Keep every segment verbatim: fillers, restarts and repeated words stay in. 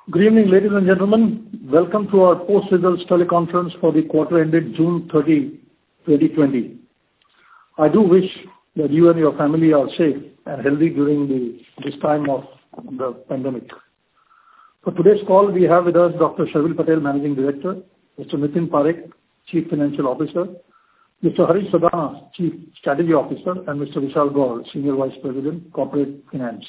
Good evening, ladies and gentlemen. Welcome to our post-results teleconference for the quarter ended June thirtieth, twenty twenty. I do wish that you and your family are safe and healthy during the, this time of the pandemic. For today's call, we have with us Doctor Sharvil Patel, Managing Director, Mister Nitin Parekh, Chief Financial Officer, Mister Harish Sadana, Chief Strategy Officer, and Mister Vishal Gaur, Senior Vice President, Corporate Finance.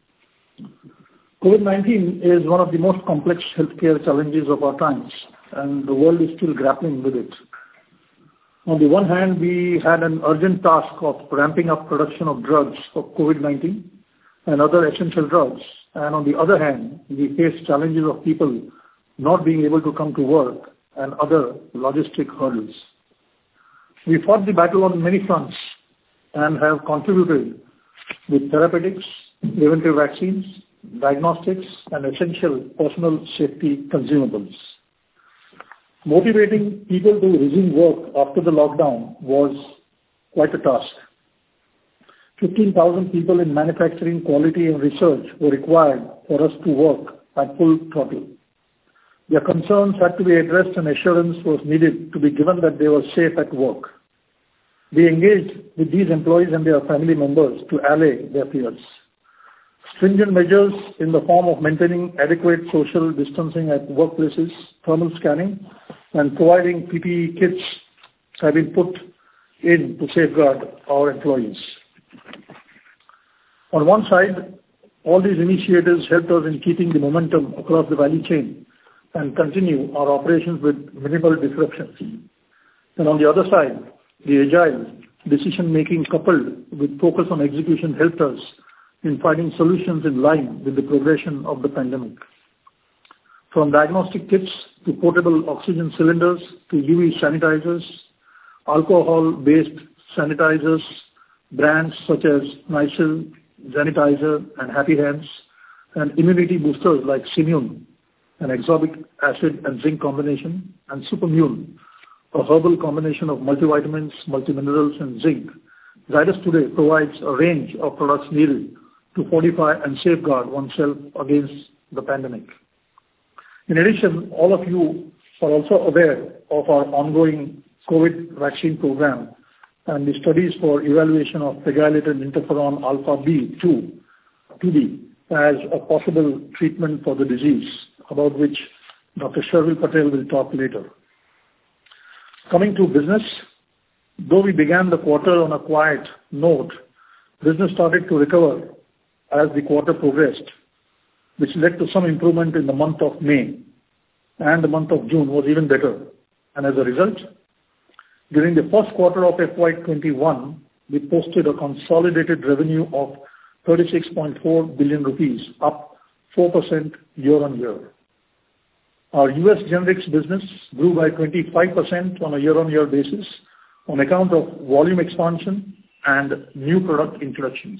COVID nineteen is one of the most complex healthcare challenges of our times, and the world is still grappling with it. On the one hand, we had an urgent task of ramping up production of drugs for COVID nineteen and other essential drugs, and on the other hand, we faced challenges of people not being able to come to work and other logistic hurdles. We fought the battle on many fronts and have contributed with therapeutics, preventive vaccines, diagnostics, and essential personal safety consumables. Motivating people to resume work after the lockdown was quite a task. fifteen thousand people in manufacturing, quality, and research were required for us to work at full throttle. Their concerns had to be addressed and assurance was needed to be given that they were safe at work. We engaged with these employees and their family members to allay their fears. Stringent measures in the form of maintaining adequate social distancing at workplaces, thermal scanning, and providing P P E kits have been put in to safeguard our employees. On one side, all these initiatives helped us in keeping the momentum across the value chain and continue our operations with minimal disruptions. And on the other side, the agile decision-making coupled with focus on execution helped us in finding solutions in line with the progression of the pandemic. From diagnostic kits to portable oxygen cylinders to U V sanitizers, alcohol-based sanitizers, brands such as Nycil, Sanitizer, and Happy Hands, and immunity boosters like Simmune, an exorbic acid and zinc combination, and Supermune, a herbal combination of multivitamins, multiminerals, and zinc. Zydus today provides a range of products needed to fortify and safeguard oneself against the pandemic. In addition, all of you are also aware of our ongoing COVID vaccine program and the studies for evaluation of pegylated interferon alpha B two, P B, as a possible treatment for the disease, about which Doctor Sharvil Patel will talk later. Coming to business, though we began the quarter on a quiet note, business started to recover as the quarter progressed, which led to some improvement in the month of May, and the month of June was even better. And as a result, during the first quarter of F Y twenty-one, we posted a consolidated revenue of thirty-six point four billion rupees, up four percent year-on-year. Our U S generics business grew by twenty-five percent on a year-on-year basis on account of volume expansion and new product introductions.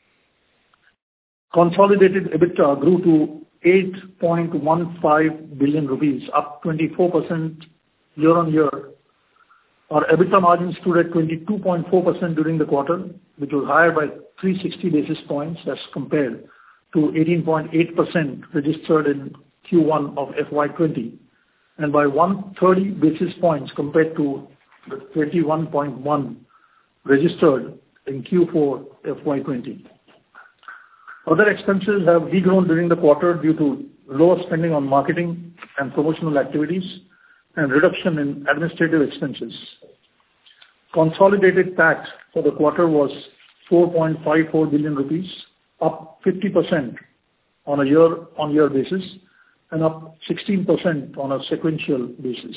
Consolidated EBITDA grew to eight point one five billion rupees, up twenty-four percent year-on-year. Our EBITDA margin stood at twenty-two point four percent during the quarter, which was higher by three hundred sixty basis points as compared to eighteen point eight percent registered in Q one of F Y twenty, and by one hundred thirty basis points compared to the twenty-one point one registered in Q four F Y twenty. Other expenses have degrown during the quarter due to lower spending on marketing and promotional activities and reduction in administrative expenses. Consolidated tax for the quarter was four point five four billion rupees, up fifty percent on a year-on-year basis and up sixteen percent on a sequential basis.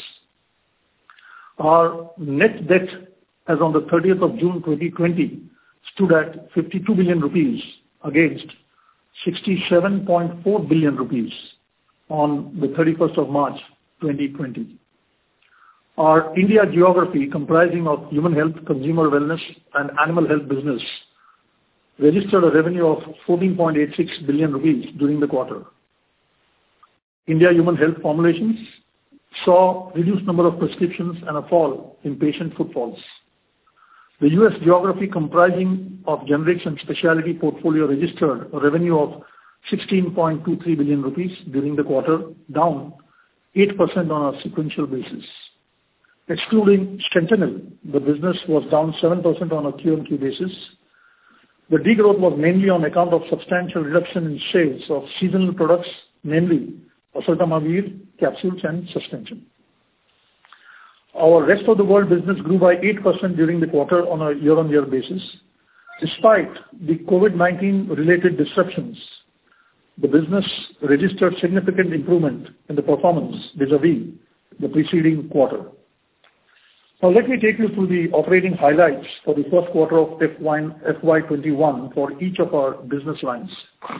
Our net debt as on the thirtieth of June twenty twenty stood at fifty-two billion rupees against sixty-seven point four billion rupees on the thirty-first of March twenty twenty. Our India geography, comprising of human health, consumer wellness, and animal health business, registered a revenue of fourteen point eight six billion rupees during the quarter. India human health formulations saw reduced number of prescriptions and a fall in patient footfalls. The U S geography comprising of generics and specialty portfolio registered a revenue of sixteen point two three billion rupees during the quarter, down eight percent on a sequential basis. Excluding Sentinel, the business was down seven percent on a Q on Q basis. The degrowth was mainly on account of substantial reduction in sales of seasonal products, namely oseltamivir, capsules, and suspension. Our rest of the world business grew by eight percent during the quarter on a year-on-year basis. Despite the COVID nineteen related disruptions, the business registered significant improvement in the performance vis-a-vis the preceding quarter. Now let me take you through the operating highlights for the first quarter of F Y twenty-one for each of our business lines.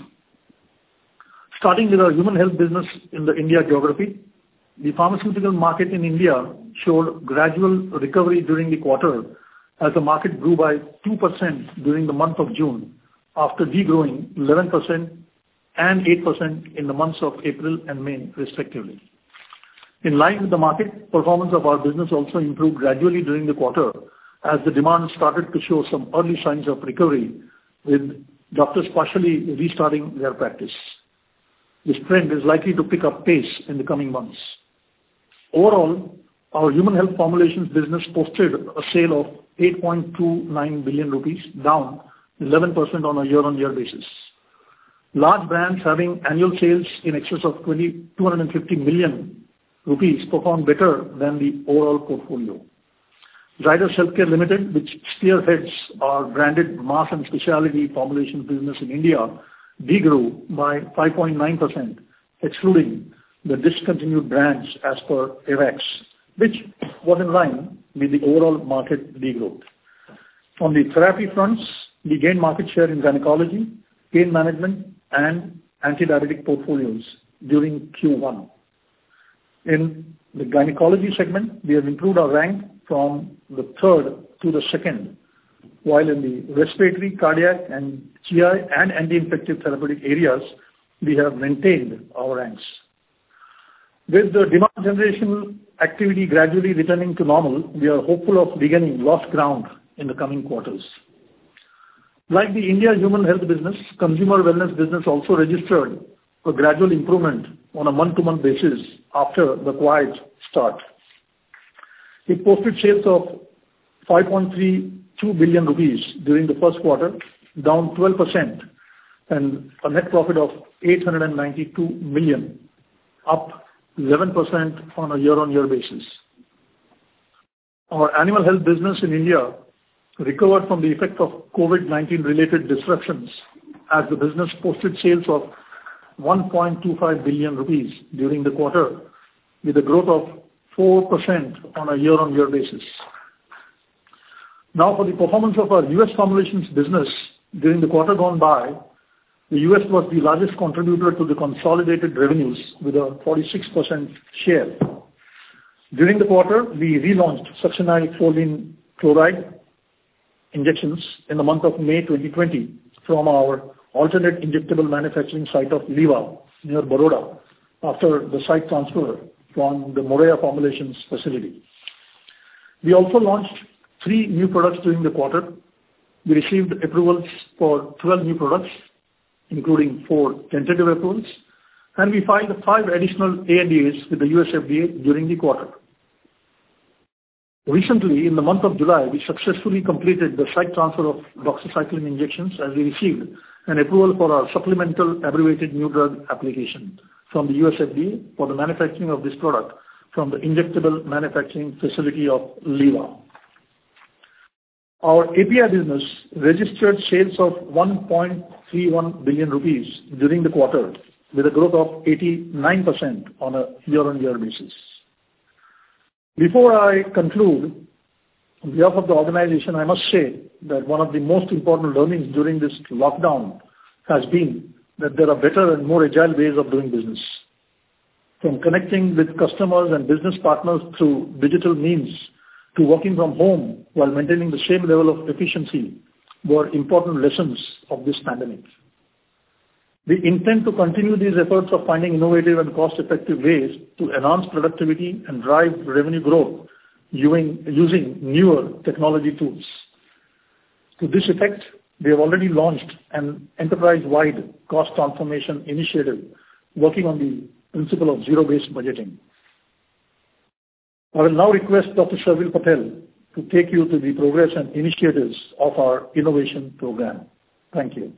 Starting with our human health business in the India geography, the pharmaceutical market in India showed gradual recovery during the quarter as the market grew by two percent during the month of June after degrowing eleven percent and eight percent in the months of April and May respectively. In line with the market, performance of our business also improved gradually during the quarter as the demand started to show some early signs of recovery, with doctors partially restarting their practice. This trend is likely to pick up pace in the coming months. Overall, our human health formulations business posted a sale of eight point two nine billion rupees, down eleven percent on a year-on-year basis. Large brands having annual sales in excess of two hundred fifty million rupees performed better than the overall portfolio. Zydus Healthcare Limited, which spearheads our branded mass and specialty formulations business in India, degrew by five point nine percent, excluding the discontinued brands as per AWACS, which was in line with the overall market degrowth. On the therapy fronts, we gained market share in gynecology, pain management, and antidiabetic portfolios during Q one. In the gynecology segment, we have improved our rank from the third to the second, while in the respiratory, cardiac, and G I and anti-infective therapeutic areas, we have maintained our ranks. With the demand generation activity gradually returning to normal, we are hopeful of regaining lost ground in the coming quarters. Like the India human health business, consumer wellness business also registered a gradual improvement on a month-to-month basis after the quiet start. It posted sales of five point three two billion rupees during the first quarter, down twelve percent, and a net profit of eight hundred ninety-two million, up eleven percent on a year-on-year basis. Our animal health business in India recovered from the effect of COVID nineteen related disruptions as the business posted sales of one point two five billion rupees during the quarter, with a growth of four percent on a year-on-year basis. Now for the performance of our U S formulations business during the quarter gone by, the U S was the largest contributor to the consolidated revenues with a forty-six percent share. During the quarter, we relaunched succinylcholine chloride injections in the month of May twenty twenty from our alternate injectable manufacturing site of Liva near Baroda after the site transfer from the Moraiya formulations facility. We also launched three new products during the quarter. We received approvals for twelve new products, including four tentative approvals, and we filed five additional A N D As with the U S F D A during the quarter. Recently, in the month of July, we successfully completed the site transfer of doxycycline injections as we received an approval for our supplemental abbreviated new drug application from the U S F D A for the manufacturing of this product from the injectable manufacturing facility of Liva. Our A P I business registered sales of one point three one billion rupees during the quarter, with a growth of eighty-nine percent on a year-on-year basis. Before I conclude, on behalf of the organization, I must say that one of the most important learnings during this lockdown has been that there are better and more agile ways of doing business. From connecting with customers and business partners through digital means to working from home while maintaining the same level of efficiency were important lessons of this pandemic. We intend to continue these efforts of finding innovative and cost-effective ways to enhance productivity and drive revenue growth using, using newer technology tools. To this effect, We have already launched an enterprise-wide cost transformation initiative working on the principle of zero-based budgeting. I will now request Doctor Sharvil Patel to take you to the progress and initiatives of our innovation program. Thank you.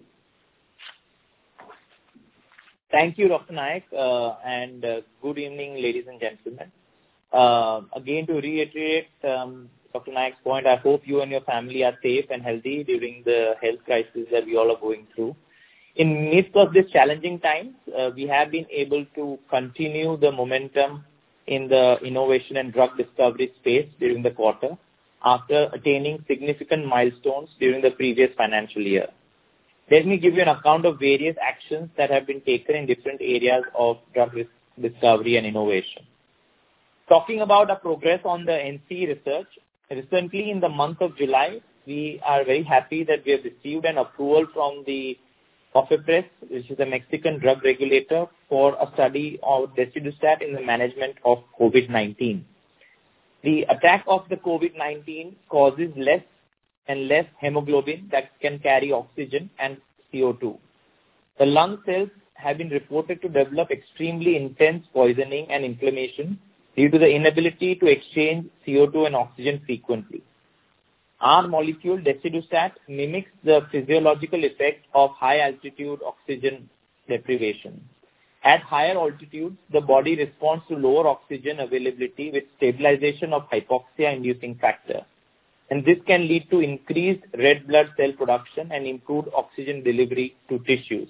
Thank you, Doctor Nayak, uh, and uh, good evening, ladies and gentlemen. Uh, again, to reiterate um, Doctor Nayak's point, I hope you and your family are safe and healthy during the health crisis that we all are going through. In midst of this challenging times, uh, we have been able to continue the momentum in the innovation and drug discovery space during the quarter after attaining significant milestones during the previous financial year. Let me give you an account of various actions that have been taken in different areas of drug discovery and innovation. Talking about our progress on the N C E research, recently in the month of July, we are very happy that we have received an approval from the COFEPRIS, which is the Mexican drug regulator, for a study of desidustat in the management of COVID nineteen. The attack of the COVID nineteen causes less and less hemoglobin that can carry oxygen and C O two. The lung cells have been reported to develop extremely intense poisoning and inflammation due to the inability to exchange C O two and oxygen frequently. Our molecule, desidustat, mimics the physiological effect of high-altitude oxygen deprivation. At higher altitudes, the body responds to lower oxygen availability with stabilization of hypoxia-inducing factor. And this can lead to increased red blood cell production and improved oxygen delivery to tissues.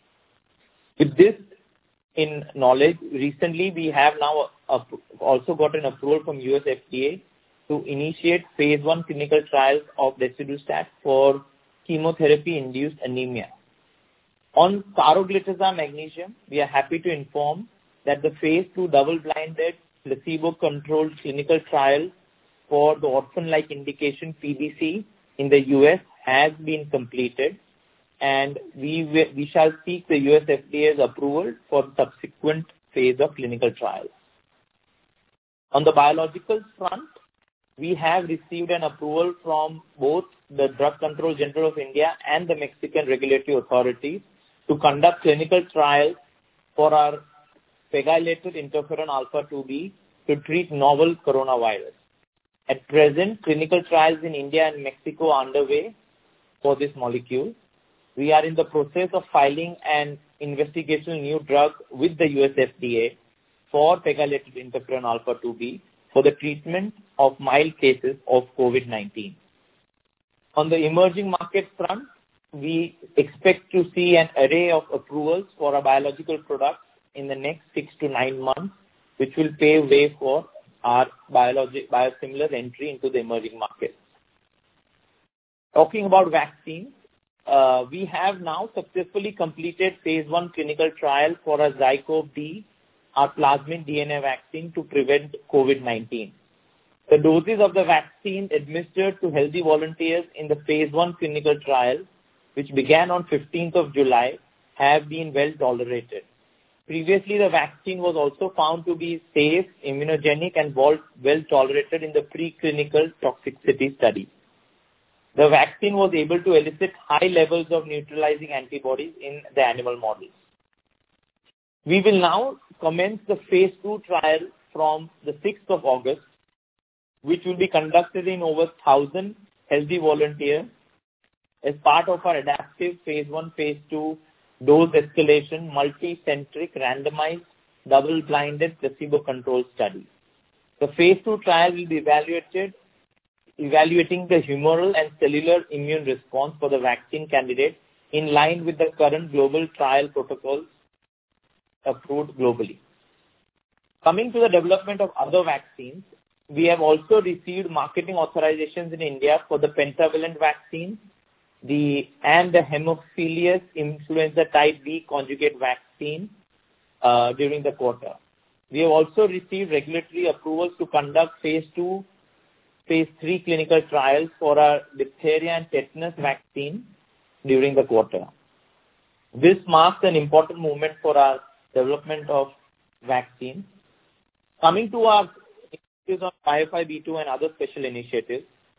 With this in knowledge, recently we have now also got an approval from U S F D A to initiate phase one clinical trials of desidustat for chemotherapy-induced anemia. On saroglitazar magnesium, we are happy to inform that the phase two double-blinded placebo-controlled clinical trial for the orphan-like indication P B C in the U S has been completed, and we we shall seek the U S F D A's approval for the subsequent phase of clinical trials. On the biologicals front, we have received an approval from both the Drug Control General of India and the Mexican regulatory authorities to conduct clinical trials for our pegylated interferon alpha two B to treat novel coronavirus. At present, clinical trials in India and Mexico are underway for this molecule. We are in the process of filing an investigational new drug with the U S F D A for pegylated interferon alpha two B for the treatment of mild cases of COVID nineteen. On the emerging market front, we expect to see an array of approvals for our biological products in the next six to nine months, which will pave way for our biologic biosimilar entry into the emerging markets. Talking about vaccines, uh, we have now successfully completed phase one clinical trial for a ZyCoV-D, our plasmid D N A vaccine to prevent COVID nineteen. The doses of the vaccine administered to healthy volunteers in the phase one clinical trial, which began on fifteenth of July, have been well tolerated. Previously, the vaccine was also found to be safe, immunogenic, and well tolerated in the preclinical toxicity study. The vaccine was able to elicit high levels of neutralizing antibodies in the animal models. We will now commence the phase two trial from the sixth of August, which will be conducted in over one thousand healthy volunteers as part of our adaptive phase one, phase two dose escalation, multi-centric, randomized, double-blinded, placebo-controlled study. The phase two trial will be evaluated, evaluating the humoral and cellular immune response for the vaccine candidate in line with the current global trial protocols approved globally. Coming to the development of other vaccines, we have also received marketing authorizations in India for the pentavalent vaccine, the and the Haemophilus influenza type B conjugate vaccine uh, during the quarter. We have also received regulatory approvals to conduct phase two, phase three clinical trials for our diphtheria and tetanus vaccine during the quarter. This marks an important movement for our development of vaccines. Coming to our initiatives on five five B two and other special initiatives,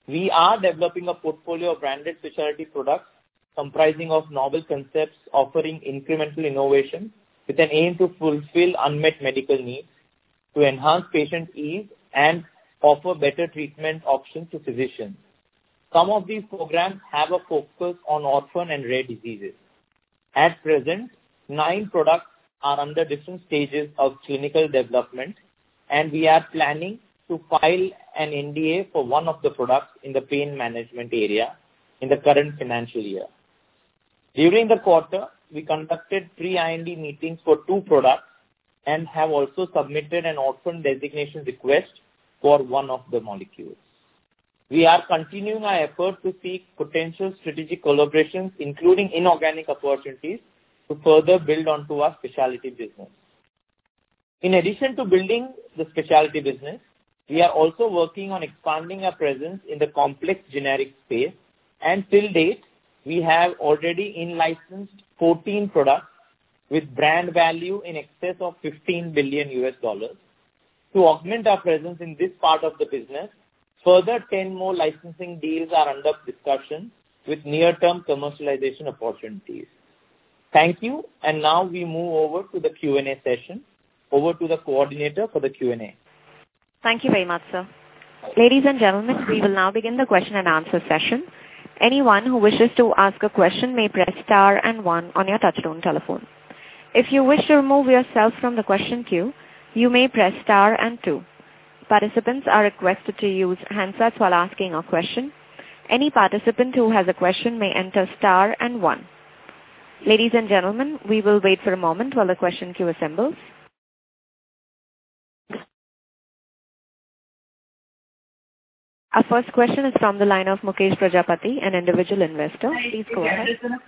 We are developing a portfolio of branded specialty products comprising of novel concepts offering incremental innovation with an aim to fulfill unmet medical needs, to enhance patient ease and offer better treatment options to physicians. Some of these programs have a focus on orphan and rare diseases. At present, nine products are under different stages of clinical development, and we are planning to file an N D A for one of the products in the pain management area in the current financial year. During the quarter, we conducted pre-I N D meetings for two products and have also submitted an orphan designation request for one of the molecules. We are continuing our effort to seek potential strategic collaborations, including inorganic opportunities, to further build onto our specialty business. In addition to building the specialty business, we are also working on expanding our presence in the complex generic space, and till date, we have already in-licensed fourteen products with brand value in excess of fifteen billion U S dollars. To augment our presence in this part of the business, further ten more licensing deals are under discussion with near-term commercialization opportunities. Thank you, and now we move over to the Q and A session. Over to the coordinator for the Q and A. Thank you very much, sir. Ladies and gentlemen, we will now begin the question and answer session. Anyone who wishes to ask a question may press star and one on your touchtone telephone. If you wish to remove yourself from the question queue, you may press star and two. Participants are requested to use handsets while asking a question. Any participant who has a question may enter star and one. Ladies and gentlemen, we will wait for a moment while the question queue assembles. Our first question is from the line of Mukesh Prajapati, an individual investor. Please go ahead.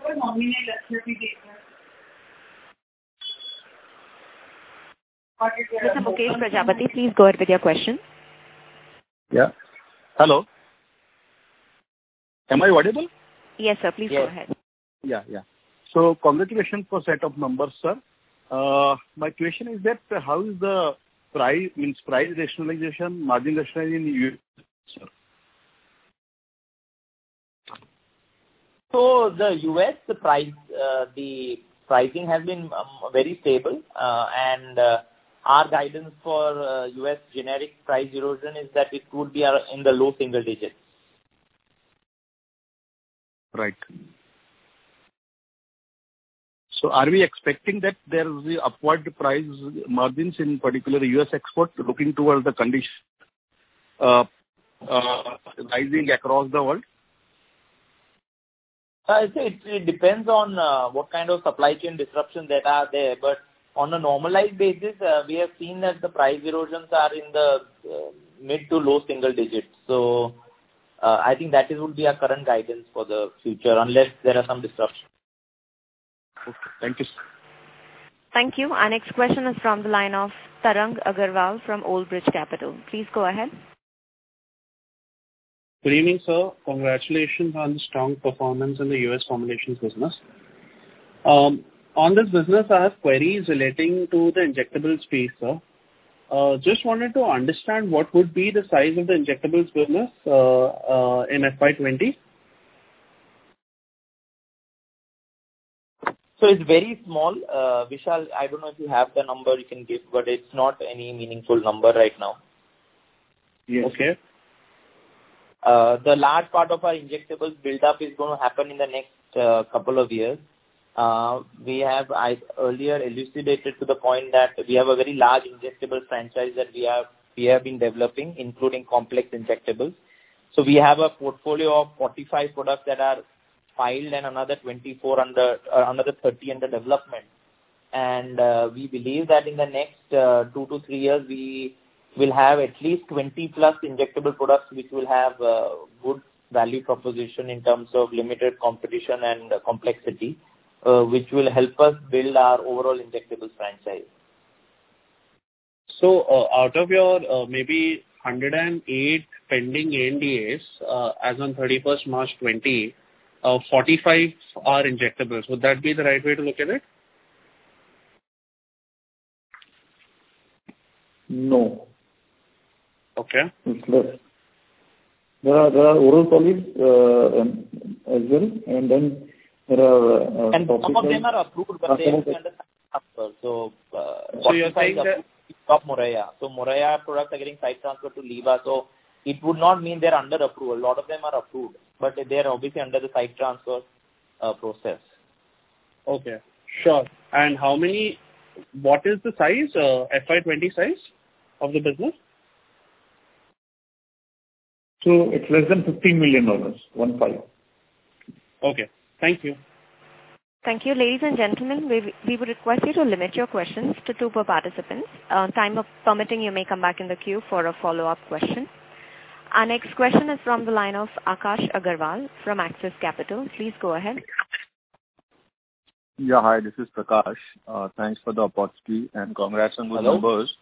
Mister Mukesh Prajapati, please go ahead with your question. Yeah. Hello. Am I audible? Yes, sir. Please yes. go ahead. Yeah, yeah. So, congratulations for set of numbers, sir. Uh, my question is that uh, how is the price, means price rationalization, margin rationalization in U S, sir? So the U S, the price, uh, the pricing has been um, very stable, uh, and uh, our guidance for uh, U S generic price erosion is that it would be in the low single digits. Right. So are we expecting that there is the upward price margins in particular U S export looking towards the condition uh, uh, rising across the world? I say it, it depends on uh, what kind of supply chain disruptions that are there, but on a normalized basis, uh, we have seen that the price erosions are in the uh, mid to low single digits. So uh, I think that is would be our current guidance for the future, unless there are some disruptions. Okay. Thank you, sir. Thank you. Our next question is from the line of Tarang Agarwal from Old Bridge Capital. Please go ahead. Good evening, sir. Congratulations on the strong performance in the U S formulations business. Um, on this business, I have queries relating to the injectable space, sir. Uh, just wanted to understand what would be the size of the injectables business uh, uh, in F Y twenty. So it's very small. Uh, Vishal, I don't know if you have the number you can give, but it's not any meaningful number right now. Yes. Okay. Uh, the large part of our injectables build-up is going to happen in the next uh, couple of years. Uh, we have I earlier elucidated to the point that we have a very large injectable franchise that we have we have been developing, including complex injectables. So we have a portfolio of forty-five products that are filed and another twenty-four under uh, another thirty under development. And uh, we believe that in the next uh, two to three years we will have at least twenty plus injectable products which will have uh, good value proposition in terms of limited competition and uh, complexity, uh, which will help us build our overall injectables franchise. So uh, out of your uh, maybe one hundred eight pending A N D As uh, as on thirty-first March twenty, uh, forty-five are injectables. Would that be the right way to look at it? No. Okay. It's less. There are there are oral solids uh, um, as well, and then there are. Uh, and some of them are approved, but they have to under site transfer. So, uh, so you're saying that stop Moraiya. So Moraiya products are getting site transferred to Liva. So it would not mean they're under approval. A lot of them are approved, but they're obviously under the site transfer uh, process. Okay, sure. And how many? What is the size? Uh, F Y twenty size of the business? So it's less than fifteen million dollars, one five. Okay, thank you. Thank you. Ladies and gentlemen, we, we would request you to limit your questions to two per participants. Uh, time of permitting, you may come back in the queue for a follow-up question. Our next question is from the line of Akash Agarwal from Axis Capital. Please go ahead. Yeah, hi, this is Prakash. Uh, thanks for the opportunity and congrats on good Hello? numbers.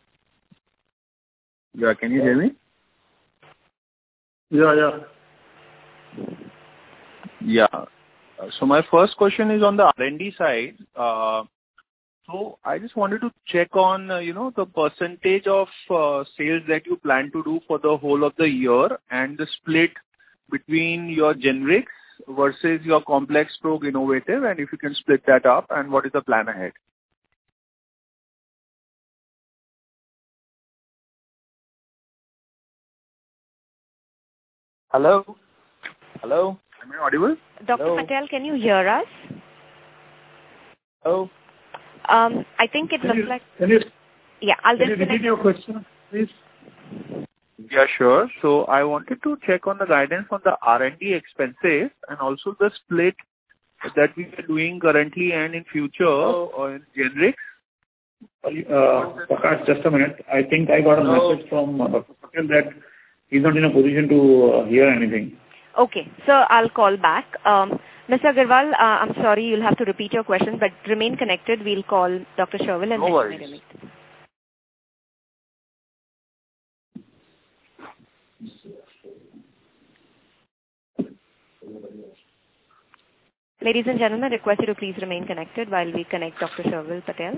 Yeah, can you hear me? Yeah, yeah. Yeah. Uh, So my first question is on the R and D side. Uh, So I just wanted to check on, uh, you know, the percentage of uh, sales that you plan to do for the whole of the year and the split between your generics versus your complex stroke innovative, and if you can split that up, and what is the plan ahead? Hello? Hello? Am I audible? Doctor Hello? Patel, can you hear us? Hello? Um, I think it Can looks you, like... can you, Yeah, I'll can you disconnect. repeat your question, please? Yeah, sure. So I wanted to check on the guidance on the R and D expenses and also the split that we are doing currently and in future or in generics. Uh, Prakash, just a minute. I think I got a Hello? message from uh, Doctor Patel that he's not in a position to uh, hear anything. Okay, so I'll call back. Um, Mister Agarwal, uh, I'm sorry, you'll have to repeat your question, but remain connected. We'll call Doctor Sherville and No then worries. you may meet. Ladies and gentlemen, request you to please remain connected while we connect Doctor Sherville Patel.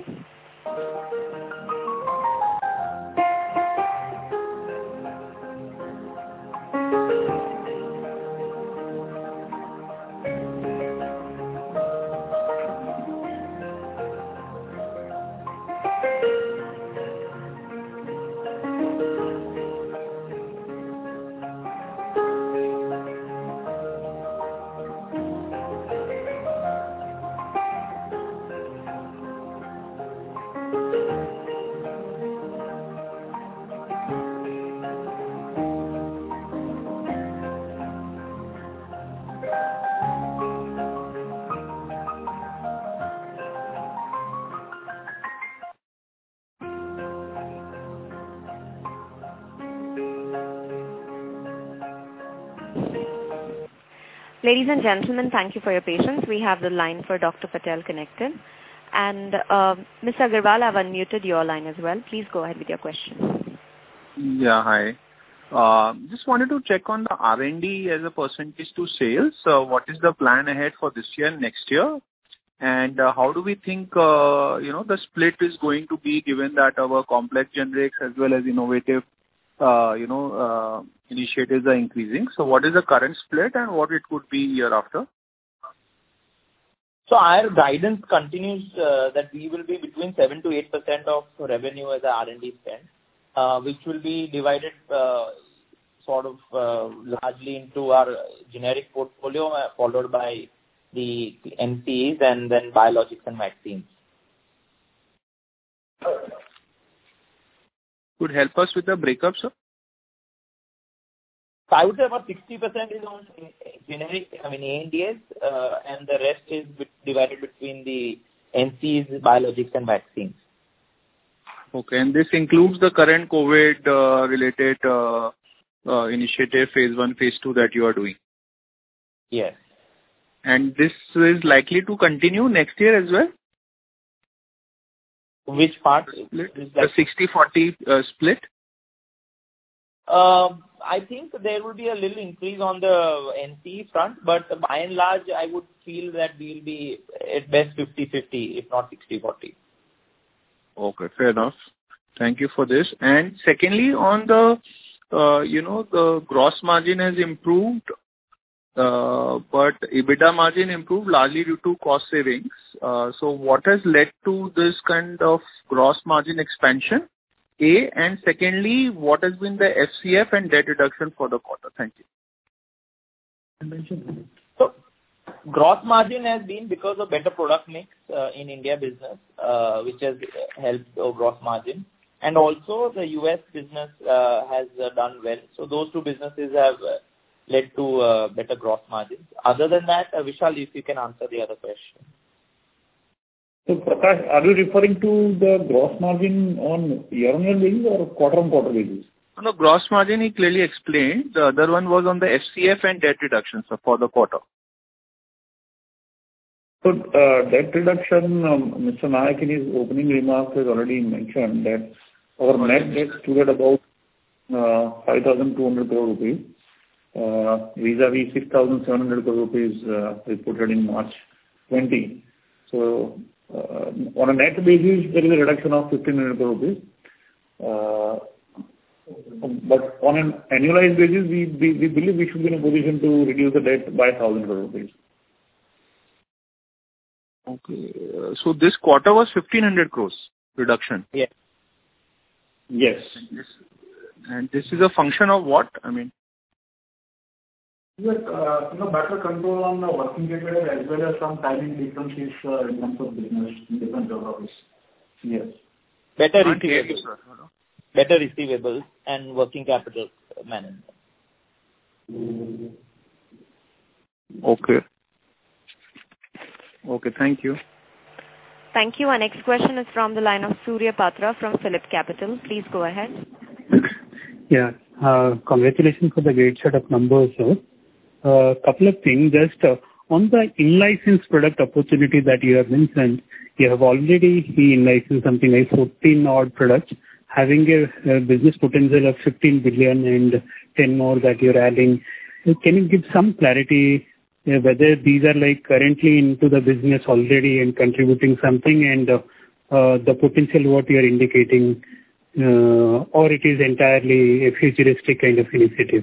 Ladies and gentlemen, thank you for your patience. We have the line for Doctor Patel connected. And uh, Mister Agarwal, I've unmuted your line as well. Please go ahead with your question. Yeah, hi. Uh, Just wanted to check on the R and D as a percentage to sales. Uh, What is the plan ahead for this year and next year? And uh, how do we think, uh, you know, the split is going to be, given that our complex generics as well as innovative, uh, you know, uh, initiatives are increasing? So what is the current split and what it could be year after? So our guidance continues uh, that we will be between seven to eight percent of revenue as a R and D spend, uh, which will be divided uh, sort of uh, largely into our generic portfolio, uh, followed by the N C Es and then biologics and vaccines. Could help us with the breakup, sir? So I would say about sixty percent is on generic, I mean A N D S, uh, and the rest is divided between the N C Es, biologics and vaccines. Okay, and this includes the current COVID-related uh, uh, initiative, phase one, phase two that you are doing? Yes. And this is likely to continue next year as well? Which part? Split? Is The like, sixty forty uh, split? uh, I think there will be a little increase on the N C E front, but by and large, I would feel that we will be at best fifty fifty, if not sixty forty. Okay, fair enough. Thank you for this. And secondly, on the uh, you know, the gross margin has improved, uh, but EBITDA margin improved largely due to cost savings. Uh, so what has led to this kind of gross margin expansion? A, and secondly, what has been the F C F and debt reduction for the quarter? Thank you. So, gross margin has been because of better product mix uh, in India business, uh, which has helped our gross margin. And also the U S business uh, has uh, done well. So those two businesses have uh, led to uh, better gross margins. Other than that, uh, Vishal, if you can answer the other question. So, Prakash, are you referring to the gross margin on year-on-year basis or quarter-on-quarter basis? No, gross margin he clearly explained. The other one was on the F C F and debt reduction, so for the quarter. So, uh, debt reduction, um, Mister Nayak in his opening remarks has already mentioned that our net debt stood at about uh, five thousand two hundred crore rupees, uh, vis-a-vis six thousand seven hundred crore rupees uh, reported in March twenty. So, uh, on a net basis, there is a reduction of fifteen hundred crore rupees. Uh, but on an annualized basis, we, we, we believe we should be in a position to reduce the debt by one thousand crore rupees. Okay. Uh, so this quarter was fifteen hundred crores reduction. Yes. Yes. And this, and this is a function of what? I mean, Yes, uh, you know, better control on the working capital as well as some timing differences uh, in terms of business in different geographies. Yes. Better can't hear you, receivables. sir. Better receivables and working capital management. Okay. Okay, thank you. Thank you. Our next question is from the line of Surya Patra from Phillip Capital. Please go ahead. Yeah. Uh, congratulations for the great set of numbers, sir. A uh, couple of things. Just uh, on the in-licensed product opportunity that you have mentioned, you have already in-licensed something like fourteen odd products, having a, a business potential of fifteen billion and ten more that you're adding. Can you give some clarity uh, whether these are like currently into the business already and contributing something, and uh, uh, the potential what you are indicating, uh, or it is entirely a futuristic kind of initiative?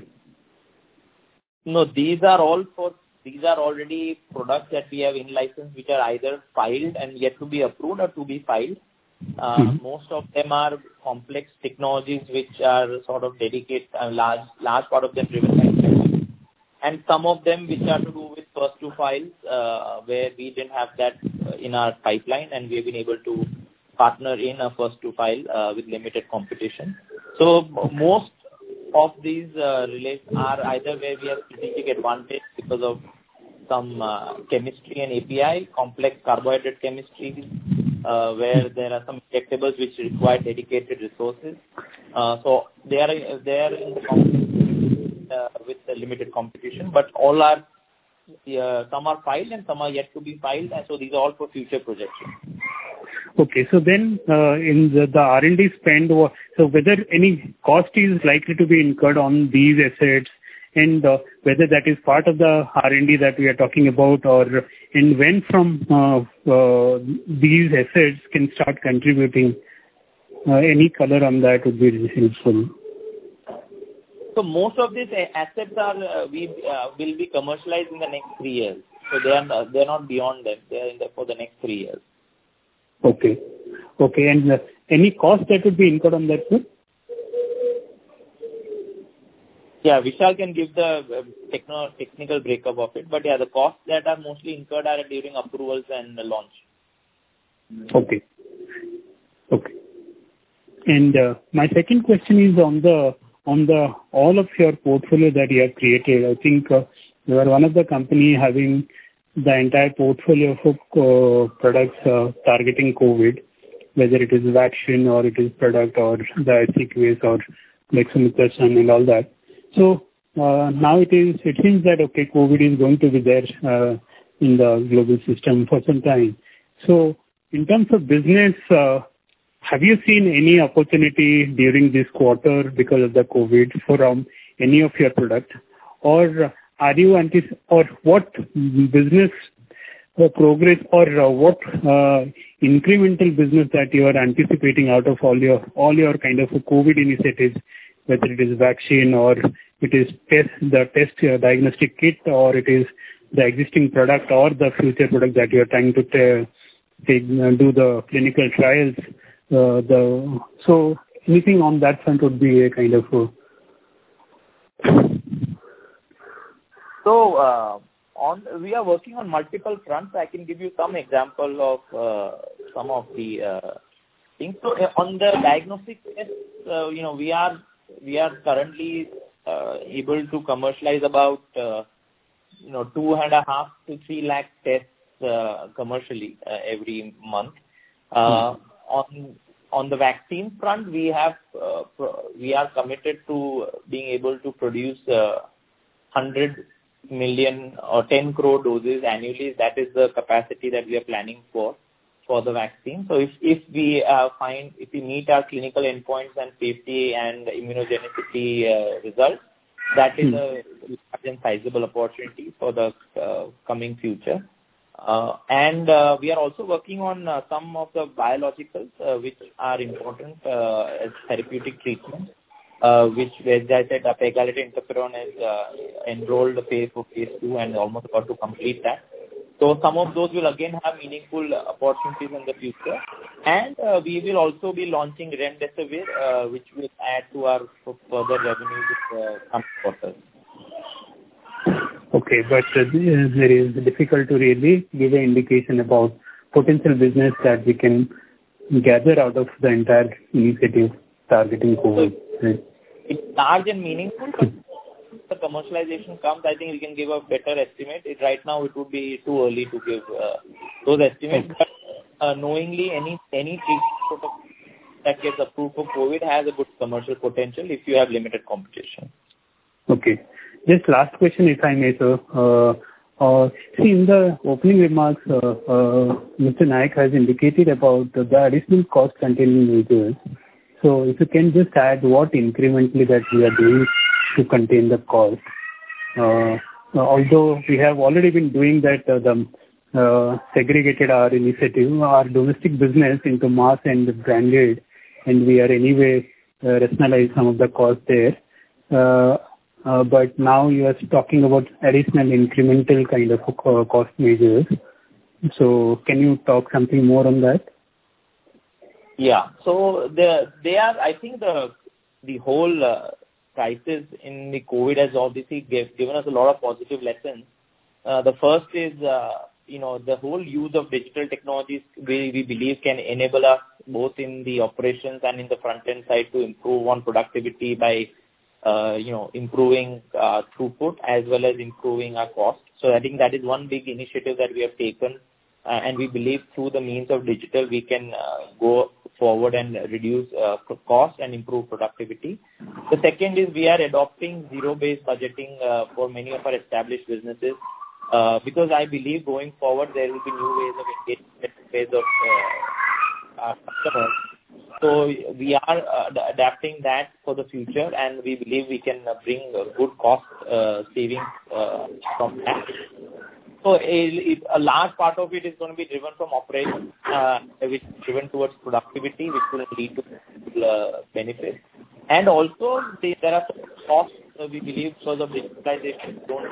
No, these are all for, these are already products that we have in license which are either filed and yet to be approved or to be filed. Uh, mm-hmm. Most of them are complex technologies which are sort of dedicated, uh, large, large part of them driven by technology. And some of them which are to do with first to files, uh, where we didn't have that in our pipeline and we have been able to partner in a first to file uh, with limited competition. So most of these uh, relates are either where we have strategic advantage because of some uh, chemistry and A P I, complex carbohydrate chemistry, uh, where there are some injectables which require dedicated resources. Uh, so they are they are in the competition uh, with the limited competition, but all are uh, some are filed and some are yet to be filed, and so these are all for future projections. Okay. So then, uh, in the, the R and D spend, so whether any cost is likely to be incurred on these assets, and uh, whether that is part of the R and D that we are talking about, or and when from uh, uh, these assets can start contributing, uh, any color on that would be really helpful. So most of these assets are uh, we uh, will be commercialized in the next three years. So they are they are not beyond that. They are in the, for the next three years. Okay. Okay. And uh, any cost that would be incurred on that, sir? Yeah, Vishal can give the uh, techno- technical breakup of it. But yeah, the costs that are mostly incurred are during approvals and the launch. Okay. Okay. And uh, my second question is on the on the all of your portfolio that you have created. I think uh, you are one of the company having the entire portfolio of uh, products uh, targeting COVID, whether it is vaccine or it is product or the S C Q S or dexamethasone and all that. So uh, now it is. It seems that okay, COVID is going to be there uh, in the global system for some time. So in terms of business, uh, have you seen any opportunity during this quarter because of the COVID from any of your products, or are you antici- or what business uh, progress or uh, what uh, incremental business that you are anticipating out of all your all your kind of COVID initiatives whether it is vaccine or it is test, the test uh, diagnostic kit, or it is the existing product or the future product that you are trying to t- take, uh, do the clinical trials. Uh, the so anything on that front would be a kind of. Uh, so uh, on we are working on multiple fronts. I can give you some example of uh, some of the uh, things. So uh, on the diagnostic test, uh, you know, we are we are currently uh, able to commercialize about uh, you know two and a half to three lakh tests uh, commercially uh, every month. Uh, mm-hmm. On on the vaccine front, we have uh, pro- we are committed to being able to produce uh, one hundred million or ten crore doses annually. That is the capacity that we are planning for for the vaccine. So if if we uh, find if we meet our clinical endpoints and safety and immunogenicity uh, results, that is a large and sizable opportunity for the uh, coming future. Uh, and uh, we are also working on uh, some of the biologicals uh, which are important uh, as therapeutic treatments, uh, which, as I said, uh, pegylated interferon is uh, enrolled phase for phase two and almost about to complete that. So some of those will again have meaningful opportunities in the future. And uh, we will also be launching Remdesivir, uh, which will add to our further revenues in the coming quarters. Okay, but uh, there is difficult to really give an indication about potential business that we can gather out of the entire initiative targeting COVID. So right? It's large and meaningful, but the commercialization comes, I think we can give a better estimate. It, right now, it would be too early to give uh, those estimates. Okay. But uh, knowingly, any any treatment that gets approved for COVID has a good commercial potential if you have limited competition. Okay. Just last question, if I may, sir. Uh, uh, see, in the opening remarks, uh, uh, Mister Nayak has indicated about the additional cost containing measures. So, if you can just add what incrementally that we are doing to contain the cost. Uh, although we have already been doing that, uh, the uh, segregated our initiative, our domestic business into mass and branded, and we are anyway uh, rationalize some of the costs there. Uh, Uh, but now you are talking about additional incremental kind of uh, cost measures. So can you talk something more on that? Yeah. So the, they are, I think the the whole uh, crisis in the COVID has obviously gave, given us a lot of positive lessons. Uh, the first is, uh, you know, the whole use of digital technologies we, we believe can enable us both in the operations and in the front end side to improve on productivity by Uh, you know, improving uh, throughput as well as improving our cost. So I think that is one big initiative that we have taken, uh, and we believe through the means of digital we can uh, go forward and reduce uh, cost and improve productivity. The second is we are adopting zero-based budgeting uh, for many of our established businesses uh, because I believe going forward there will be new ways of engagement, ways of uh, our customers. So we are uh, adapting that for the future, and we believe we can uh, bring uh, good cost uh, savings uh, from that. So a, a large part of it is going to be driven from operations, uh, which is driven towards productivity, which will lead to uh, benefits. And also the, there are some costs uh, we believe because of digitalization don't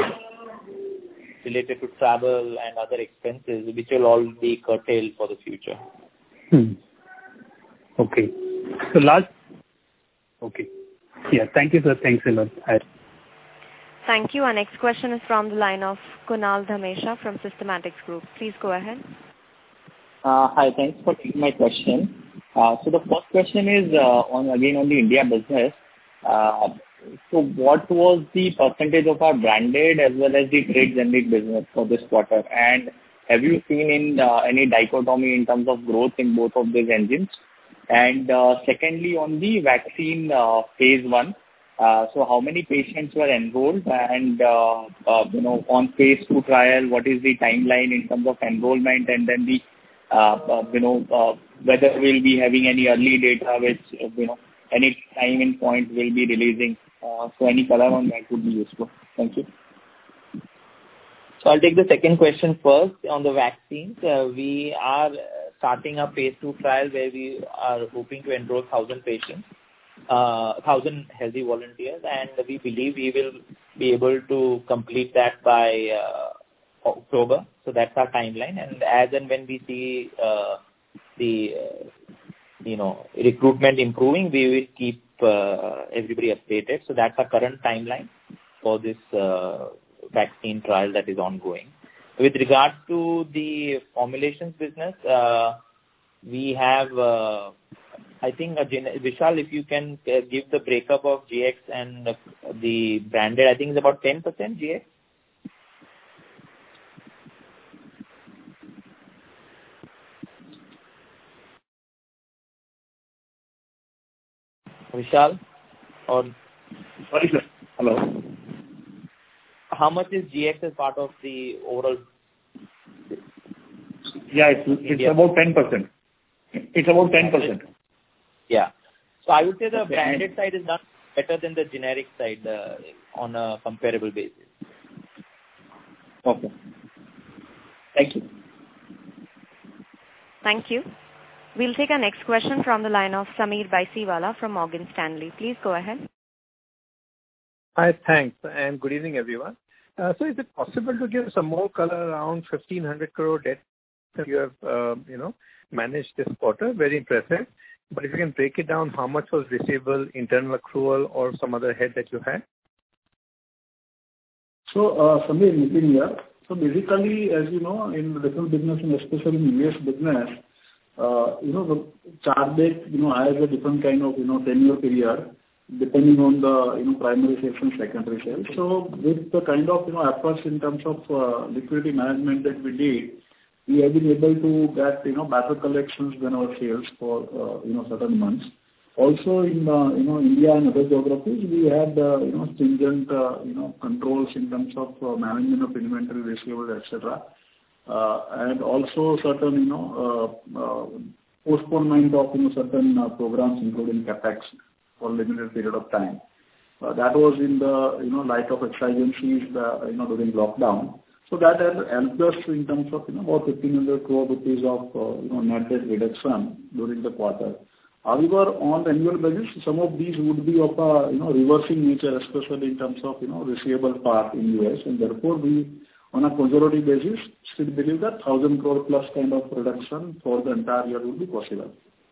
related to travel and other expenses, which will all be curtailed for the future. Hmm. Okay. So last. Okay. Yeah. Thank you, sir. Thanks a lot. I... Thank you. Our next question is from the line of Kunal Dhamesha from Systematics Group. Please go ahead. Uh, hi. Thanks for taking my question. Uh, so the first question is uh, on again on the India business. Uh, so what was the percentage of our branded as well as the trade generic business for this quarter? And have you seen in uh, any dichotomy in terms of growth in both of these engines? And uh, secondly, on the vaccine uh, phase one, uh, so how many patients were enrolled? And uh, uh, you know, on phase two trial, what is the timeline in terms of enrollment? And then the uh, uh, you know uh, whether we'll be having any early data, which uh, you know any time in point will be releasing. Uh, so any color on that would be useful. Thank you. So I'll take the second question first on the vaccines. Uh, we are starting a phase two trial where we are hoping to enroll one thousand patients. uh, one thousand healthy volunteers, and we believe we will be able to complete that by uh, October. So that's our timeline. And as and when we see uh, the uh, you know recruitment improving, we will keep uh, everybody updated. So that's our current timeline for this uh, vaccine trial that is ongoing. With regards to the formulations business, uh, we have, uh, I think, a gen- Vishal, if you can uh, give the breakup of G X and uh, the branded, I think it's about ten percent G X. Vishal? Or Sorry, sir. Hello. How much is G X as part of the overall? Yeah, it's, it's about ten percent. It's about ten percent. Yeah. So I would say the branded side is not better than the generic side uh, on a comparable basis. Okay. Thank you. Thank you. We'll take our next question from the line of Sameer Baisiwala from Morgan Stanley. Please go ahead. Hi, thanks, and good evening, everyone. Uh, so is it possible to give some more color around fifteen hundred crore debt that you have, uh, you know, managed this quarter? Very impressive. But if you can break it down, how much was receivable, internal accrual, or some other head that you had? So, uh, Sameer, Nitin here. So basically, as you know, in the different business and especially in U S business, uh, you know, the charge date, you know, has a different kind of, you know, ten-year period, depending on the, you know, primary sales and secondary sales. So with the kind of, you know, efforts in terms of uh, liquidity management that we did, we have been able to get, you know, better collections than our sales for, uh, you know, certain months. Also in, uh, you know, India and other geographies, we had, uh, you know, stringent, uh, you know, controls in terms of uh, management of inventory, receivables, et cetera. Uh, and also certain, you know, uh, uh, postponement of, you know, certain uh, programs, including CapEx, for a limited period of time. Uh, that was in the, you know, light of exigencies, uh, you know, during lockdown. So that has helped us in terms of, you know, about fifteen hundred crore rupees of, uh, you know, net debt reduction during the quarter. However, on an annual basis, some of these would be of a, you know, reversing nature, especially in terms of, you know, receivable part in U S. And therefore, we, on a conservative basis, still believe that one thousand crore plus kind of reduction for the entire year would be possible.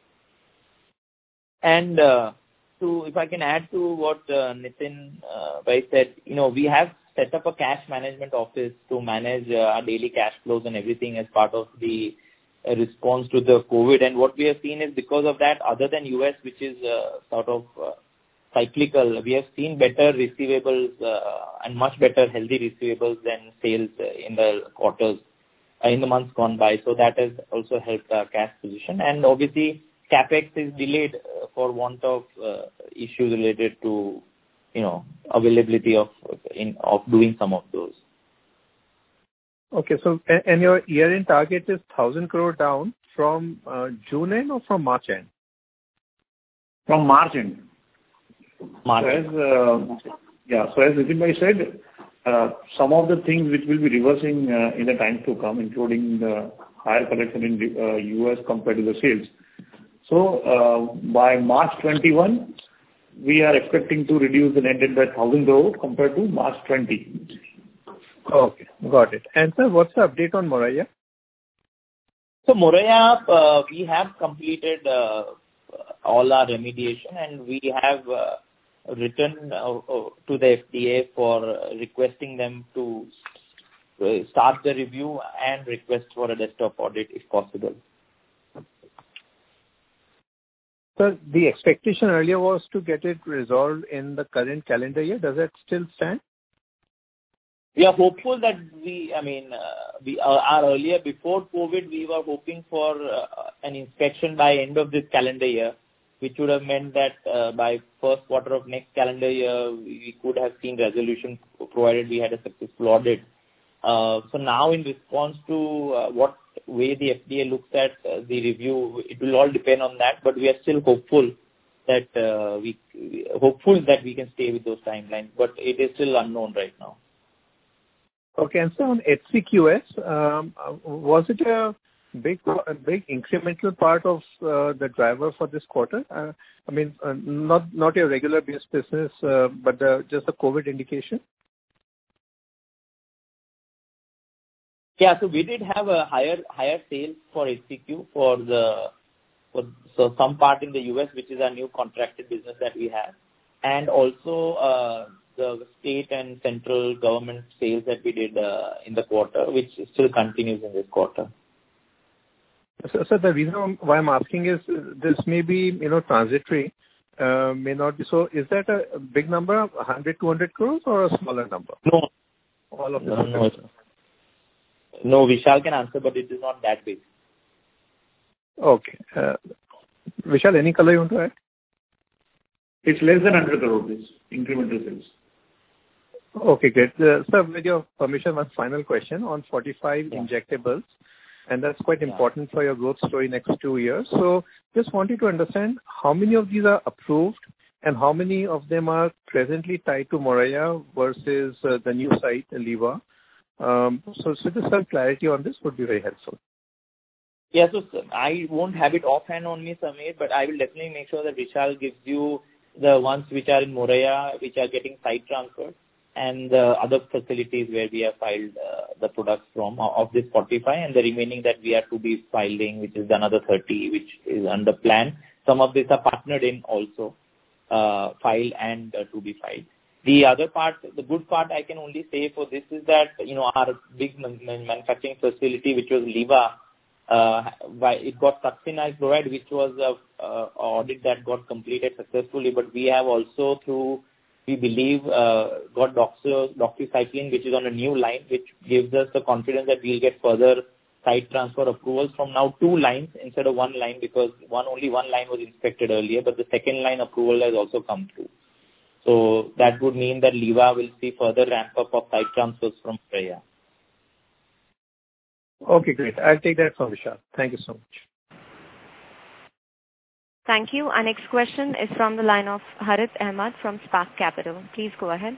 And uh, to, if I can add to what uh, Nitin uh, Bhai said, you know, we have set up a cash management office to manage uh, our daily cash flows and everything as part of the uh, response to the COVID. And what we have seen is because of that, other than U S, which is uh, sort of uh, cyclical, we have seen better receivables uh, and much better healthy receivables than sales uh, in the quarters, uh, in the months gone by. So that has also helped our cash position. And obviously, CapEx is delayed uh, for want of uh, issues related to, you know, availability of in of doing some of those. Okay, so and your year-end target is one thousand crore down from uh, June end or from March end? From March end. March. So as, uh, yeah, so as Nitin Bhai said, uh, some of the things which will be reversing uh, in the times to come, including the higher collection in the uh, U S compared to the sales. So uh, by March twenty-one, we are expecting to reduce the net debt by one thousand crore compared to March twenty. Okay, got it. And sir, what's the update on Moraiya? So Moraiya, uh, we have completed uh, all our remediation, and we have uh, written uh, to the F D A for uh, requesting them to uh, start the review and request for a desktop audit if possible. Sir, the expectation earlier was to get it resolved in the current calendar year. Does that still stand? We are hopeful that we, I mean, uh, we uh, are earlier, before COVID, we were hoping for uh, an inspection by end of this calendar year, which would have meant that uh, by first quarter of next calendar year, we could have seen resolution provided we had a successful audit. Uh, so now in response to uh, what way the F D A looks at uh, the review, it will all depend on that, but we are still hopeful that uh, we hopeful that we can stay with those timelines, but it is still unknown right now. Okay, and so on H C Q S, um, was it a big big incremental part of uh, the driver for this quarter? Uh, I mean, uh, not not your regular base business, uh, but the, just the COVID indication? Yeah, so we did have a higher higher sales for H C Q for the for so some part in the U S, which is our new contracted business that we have, and also uh, the state and central government sales that we did uh, in the quarter, which still continues in this quarter. So, so the reason why I'm asking is this may be, you know, transitory, uh, may not be. So is that a big number, one hundred, two hundred crores, or a smaller number? No. All of no, them. No, no, Vishal can answer, but it is not that big. Okay. Uh, Vishal, any color you want to add? It's less than one hundred crore rupees, incremental sales. Okay, great. Uh, sir, with your permission, one final question on forty-five yeah. injectables, and that's quite important yeah. for your growth story next two years. So just wanted to understand how many of these are approved and how many of them are presently tied to Moraiya versus uh, the new site, Liva. Um, so, so just some clarity on this would be very helpful. Yeah, so I won't have it offhand on me, Samir, but I will definitely make sure that Vishal gives you the ones which are in Moraiya, which are getting site transferred, and the other facilities where we have filed uh, the products from of this forty-five, and the remaining that we are to be filing, which is another thirty, which is under plan. Some of these are partnered in also, uh, filed and uh, to be filed. The other part, the good part I can only say for this is that, you know, our big man- manufacturing facility, which was Liva, uh, it got succinylchloride, which was a uh, audit that got completed successfully, but we have also through we believe, uh, got doxy, doxycycline, which is on a new line, which gives us the confidence that we'll get further site transfer approvals from now two lines instead of one line, because one only one line was inspected earlier, but the second line approval has also come through. So that would mean that Liva will see further ramp up of site transfers from Moraiya. Okay, great. I'll take that from Vishal. Thank you so much. Thank you. Our next question is from the line of Harith Ahmad from Spark Capital. Please go ahead.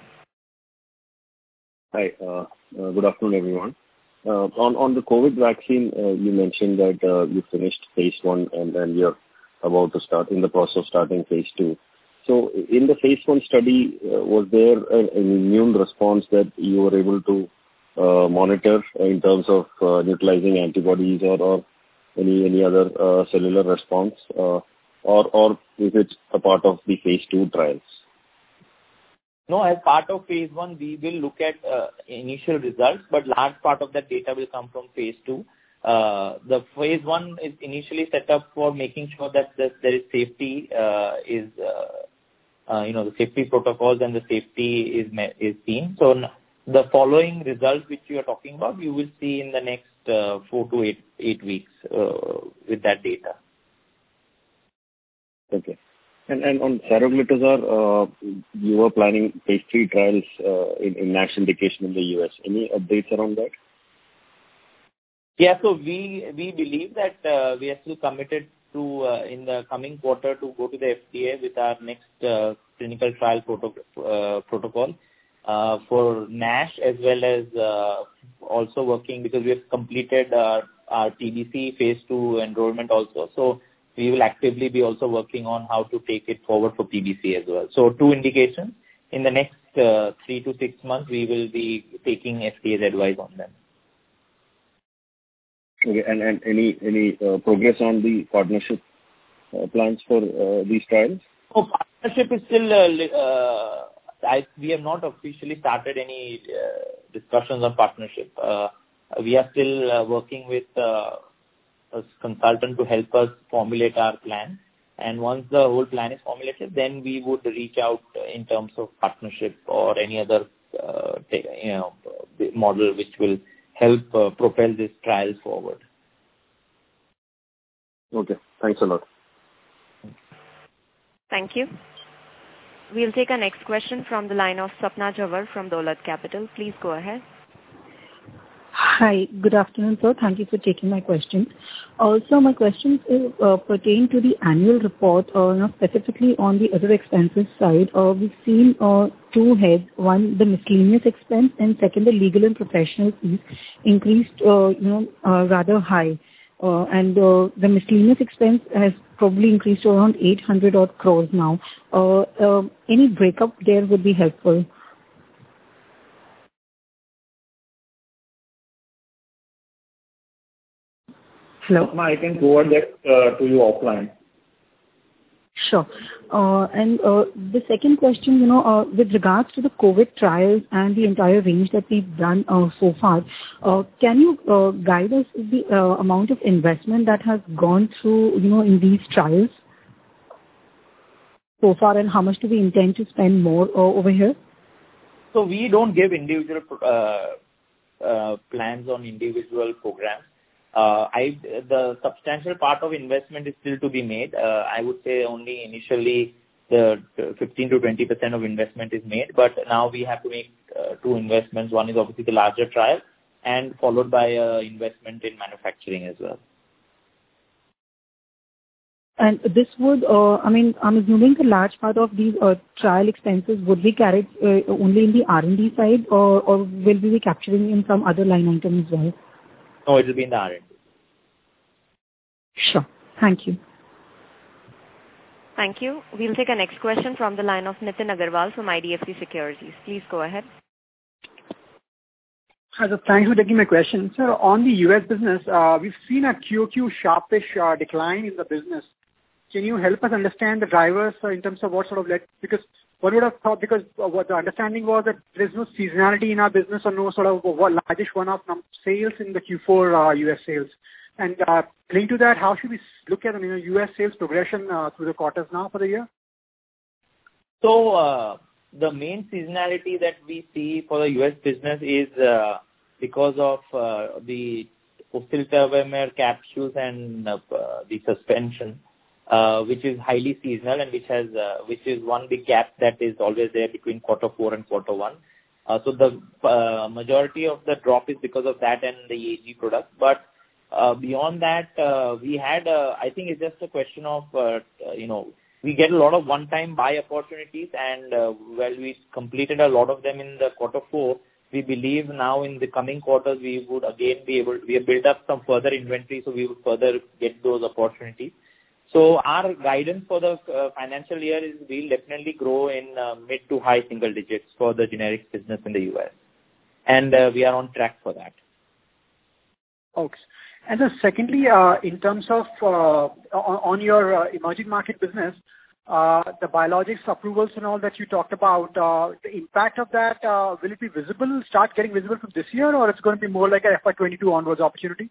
Hi. Uh, uh, good afternoon, everyone. Uh, on, on the COVID vaccine, uh, you mentioned that uh, you finished phase one and then you're about to start in the process of starting phase two. So in the phase one study, uh, was there an, an immune response that you were able to uh, monitor in terms of uh, neutralizing antibodies or, or any any other uh, cellular response? Uh, Or, or is it a part of the phase two trials? No, as part of phase one, we will look at uh, initial results, but large part of that data will come from phase two. Uh, the phase one is initially set up for making sure that the, there is safety, uh, is uh, uh, you know the safety protocols and the safety is is seen. So the following results which you are talking about, you will see in the next uh, four to eight eight weeks uh, with that data. Okay. And and on saroglitazar, uh, you were planning phase three trials uh, in, in NASH indication in the U S. Any updates around that? Yeah, so we we believe that uh, we are still committed to, uh, in the coming quarter, to go to the F D A with our next uh, clinical trial proto- uh, protocol uh, for NASH, as well as uh, also working, because we have completed uh, our T B C phase two enrollment also. So we will actively be also working on how to take it forward for P B C as well. So two indications. In the next uh, three to six months, we will be taking F D A's advice on them. Okay, and, and any any uh, progress on the partnership uh, plans for uh, these trials? So partnership is still, uh, uh, I, we have not officially started any uh, discussions on partnership. Uh, we are still uh, working with uh, a consultant to help us formulate our plan. And once the whole plan is formulated, then we would reach out in terms of partnership or any other uh, you know, model which will help uh, propel this trial forward. Okay. Thanks a lot. Thank you. We'll take our next question from the line of Sapna Jawar from Dolat Capital. Please go ahead. Hi. Good afternoon, sir. Thank you for taking my question. Also, my questions uh, pertain to the annual report, uh, you know, specifically on the other expenses side. Uh, we've seen uh, two heads. One, the miscellaneous expense, and second, the legal and professional fees increased, uh, you know, uh, rather high. Uh, and uh, the miscellaneous expense has probably increased to around eight hundred odd crores now. Uh, uh, any breakup there would be helpful. Hello? I can forward that uh, to you offline. Sure. Uh, and uh, the second question, you know, uh, with regards to the COVID trials and the entire range that we've done uh, so far, uh, can you uh, guide us the uh, amount of investment that has gone through, you know, in these trials so far, and how much do we intend to spend more uh, over here? So we don't give individual uh, uh, plans on individual programs. Uh, I, the substantial part of investment is still to be made. Uh, I would say only initially the fifteen to twenty percent of investment is made, but now we have to make uh, two investments. One is obviously the larger trial and followed by uh, investment in manufacturing as well. And this would, uh, I mean, I'm assuming the large part of these uh, trial expenses would be carried uh, only in the R and D side, or, or will we be capturing in some other line item as well? No, it will be in the R and D. Sure. Thank you. Thank you. We'll take a next question from the line of Nitin Agarwal from I D F C Securities. Please go ahead. Hi, sir. Thanks for taking my question. Sir, on the U S business, uh, we've seen a Q O Q sharpish uh, decline in the business. Can you help us understand the drivers uh, in terms of what sort of led? Because one would have thought, because uh, what the understanding was that there is no seasonality in our business or no sort of uh, largish one-off num- sales in the Q four uh, U S sales. And uh, linked to that, how should we look at you know, U S sales progression uh, through the quarters now for the year? So uh, the main seasonality that we see for the U S business is uh, because of uh, the oseltamivir capsules and uh, the suspension, uh, which is highly seasonal and which has uh, which is one big gap that is always there between quarter four and quarter one. Uh, so the uh, majority of the drop is because of that and the A G product, but Uh, beyond that, uh, we had, uh, I think it's just a question of, uh, you know, we get a lot of one-time buy opportunities, and uh, well, we completed a lot of them in the quarter four. We believe now in the coming quarters we would again be able, we have built up some further inventory, so we would further get those opportunities. So our guidance for the uh, financial year is we'll definitely grow in uh, mid to high single digits for the generics business in the U S. And uh, we are on track for that. Okay. And then secondly, uh, in terms of uh, on, on your uh, emerging market business, uh, the biologics approvals and all that you talked about, uh, the impact of that, uh, will it be visible, start getting visible from this year, or it's going to be more like a F Y twenty-two onwards opportunity?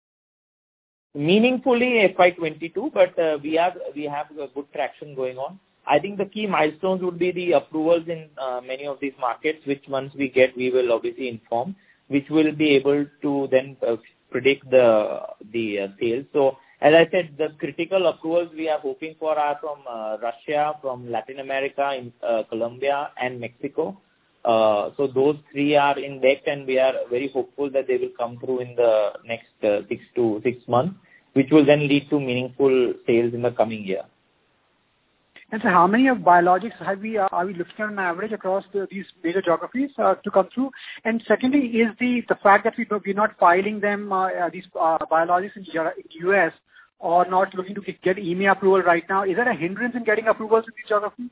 Meaningfully F Y twenty-two, but uh, we have we have a good traction going on. I think the key milestones would be the approvals in uh, many of these markets, which once we get, we will obviously inform, which will be able to then uh, predict the the uh, sales. So as I said, the critical approvals we are hoping for are from uh, Russia, from Latin America, in uh, Colombia and Mexico. Uh, so those three are in deck, and we are very hopeful that they will come through in the next uh, six to six months, which will then lead to meaningful sales in the coming year. And so how many of biologics have we, uh, are we looking at on average across the, these major geographies uh, to come through? And secondly, is the, the fact that we, we're not filing them, uh, uh, these uh, biologics in the U S or not looking to get E M A approval right now, is that a hindrance in getting approvals in these geographies?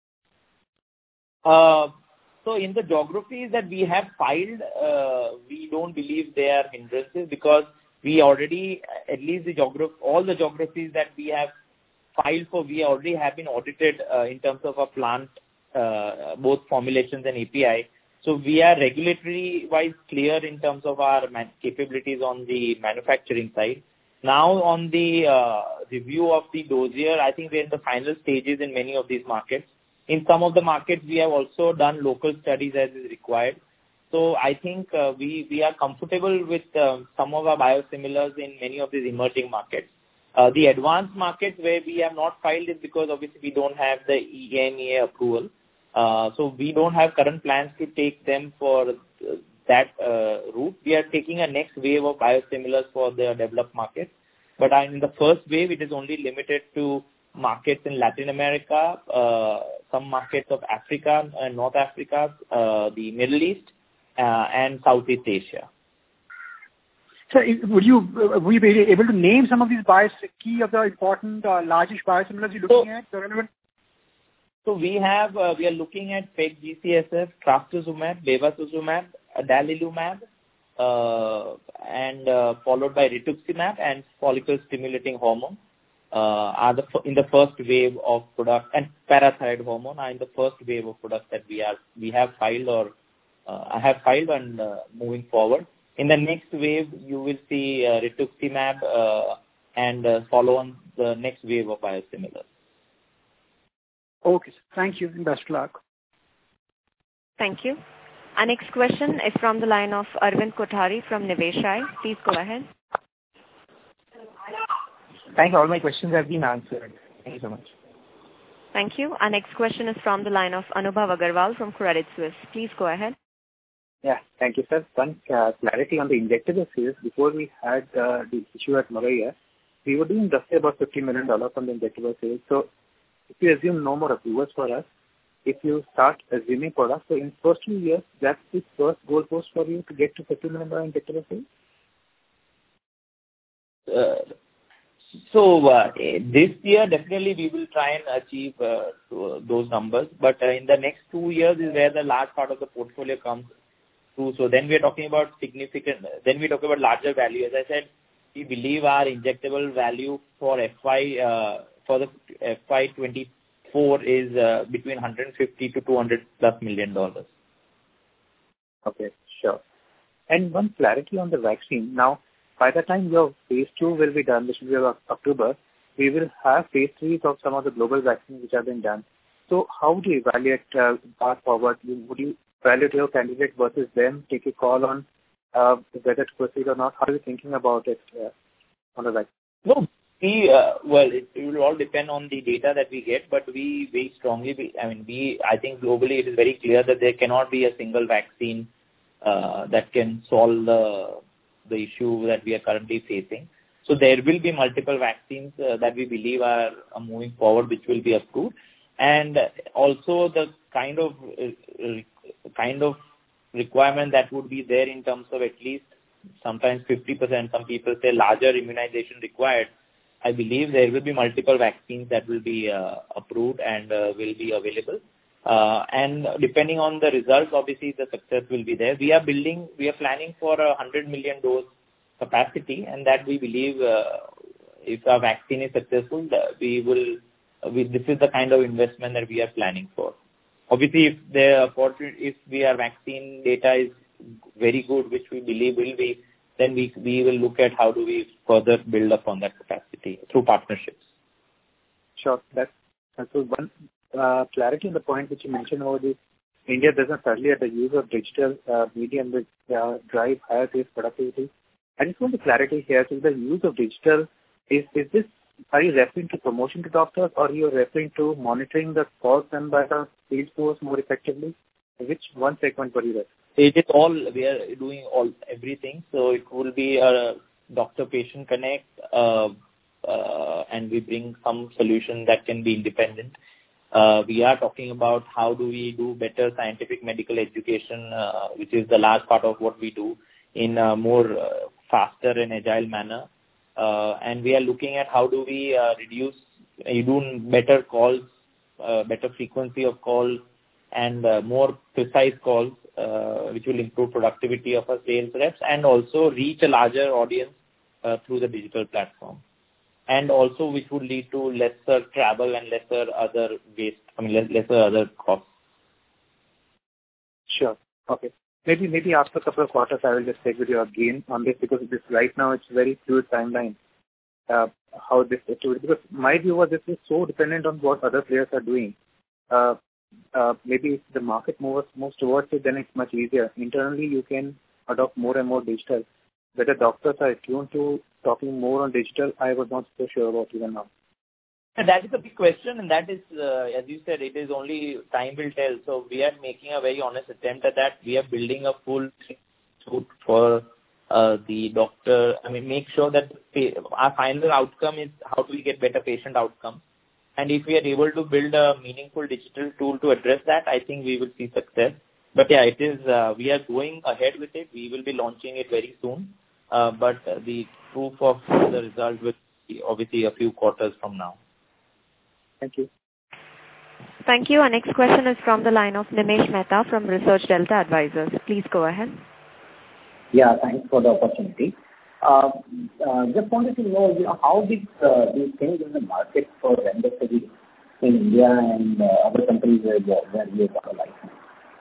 Uh, so in the geographies that we have filed, uh, we don't believe they are hindrances, because we already, at least the geograph- all the geographies that we have filed for, we already have been audited uh, in terms of our plant, uh, both formulations and A P I. So we are regulatory-wise clear in terms of our man- capabilities on the manufacturing side. Now on the uh, review of the dossier, I think we're in the final stages in many of these markets. In some of the markets, we have also done local studies as is required. So I think uh, we, we are comfortable with uh, some of our biosimilars in many of these emerging markets. Uh, the advanced markets where we have not filed is because obviously we don't have the E M A approval. Uh, so we don't have current plans to take them for uh, that uh, route. We are taking a next wave of biosimilars for the developed markets. But in the first wave, it is only limited to markets in Latin America, uh, some markets of Africa and North Africa, uh, the Middle East, uh, and Southeast Asia. So would you would you be able to name some of these bios, key of the important uh, largest biosimilars you're looking so, at? The relevant. So we have uh, we are looking at P E G G C S F, trastuzumab, bevacizumab, adalimumab, uh, and uh, followed by rituximab and follicle stimulating hormone. Uh, are the in the first wave of products, and parathyroid hormone are in the first wave of products that we are we have filed or uh, I have filed and uh, moving forward. In the next wave, you will see uh, rituximab uh, and uh, follow on the next wave of biosimilars. Okay, thank you and best of luck. Thank you. Our next question is from the line of Arvind Kothari from Niveshaay. Please go ahead. Thank you. All my questions have been answered. Thank you so much. Thank you. Our next question is from the line of Anubhav Agarwal from Credit Suisse. Please go ahead. Yeah, thank you, sir. One uh, clarity on the injectable sales. Before we had uh, the issue at Moraiya, we were doing roughly about fifty million dollars on the injectable sales. So if you assume no more approvals for us, if you start assuming products, so in first two years, that's the first goalpost for you to get to fifty million dollars injectable sales? Uh, So uh, this year, definitely we will try and achieve uh, those numbers. But uh, in the next two years is where the large part of the portfolio comes through. So then we are talking about significant, then we talk about larger value. As I said, we believe our injectable value for F Y, uh, for the F Y twenty-four is uh, between one hundred fifty to two hundred plus million dollars. Okay, sure. And one clarity on the vaccine. Now, by the time your phase two will be done, which will be about October, we will have phase threes of some of the global vaccines which have been done. So how do you evaluate uh, path forward? Would you evaluate your candidate versus them, take a call on uh, whether to proceed or not? How are you thinking about it uh, on the vaccine? No, we, uh, well, it, it will all depend on the data that we get, but we very strongly, be, I mean, we, I think globally it is very clear that there cannot be a single vaccine uh, that can solve the the issue that we are currently facing. So there will be multiple vaccines uh, that we believe are, are moving forward, which will be approved. And also the kind of uh, kind of requirement that would be there in terms of at least sometimes fifty percent, some people say larger immunization required. I believe there will be multiple vaccines that will be uh, approved and uh, will be available. Uh, and depending on the results, obviously the success will be there. We are building, we are planning for a one hundred million dose capacity, and that we believe uh, if our vaccine is successful, we will, uh, we, this is the kind of investment that we are planning for. Obviously, if the if we our vaccine data is very good, which we believe will be, then we we will look at how do we further build upon that capacity through partnerships. Sure. That's, that's one. Uh, clarity on the point which you mentioned over the India business earlier, the use of digital uh, medium which uh, drive higher sales productivity. I just want the clarity here. So the use of digital, is, is this, are you referring to promotion to doctors or you are referring to monitoring the calls done by the sales force more effectively? Which one segment were you referring? It is all, we are doing all, everything. So it will be a doctor-patient connect uh, uh, and we bring some solution that can be independent. Uh, we are talking about how do we do better scientific medical education, uh, which is the large part of what we do in a more uh, faster and agile manner. Uh, and we are looking at how do we uh, reduce, uh, do better calls, uh, better frequency of calls and uh, more precise calls, uh, which will improve productivity of our sales reps and also reach a larger audience uh, through the digital platform. And also which would lead to lesser travel and lesser other waste, I mean, lesser other costs. Sure. Okay. Maybe maybe after a couple of quarters, I will just take with you again on this because this right now it's very fluid timeline. Uh, how this actually, because my view was this is so dependent on what other players are doing. Uh, uh, maybe if the market moves moves towards it, then it's much easier. Internally, you can adopt more and more digital. Whether doctors are attuned to talking more on digital, I was not so sure about even now. And that is a big question, and that is, uh, as you said, it is only time will tell. So we are making a very honest attempt at that. We are building a full suit for uh, the doctor. I mean, make sure that the, our final outcome is how do we get better patient outcomes. And if we are able to build a meaningful digital tool to address that, I think we will see success. But yeah, it is. Uh, we are going ahead with it. We will be launching it very soon. Uh, but uh, the proof of the result will be obviously a few quarters from now. Thank you. Thank you. Our next question is from the line of Nimesh Mehta from Research Delta Advisors. Please go ahead. Yeah, thanks for the opportunity. Uh, uh, just wanted to know, you know, how big uh, do you think is the market for Remdesivir in India and uh, other countries where, where you have a license?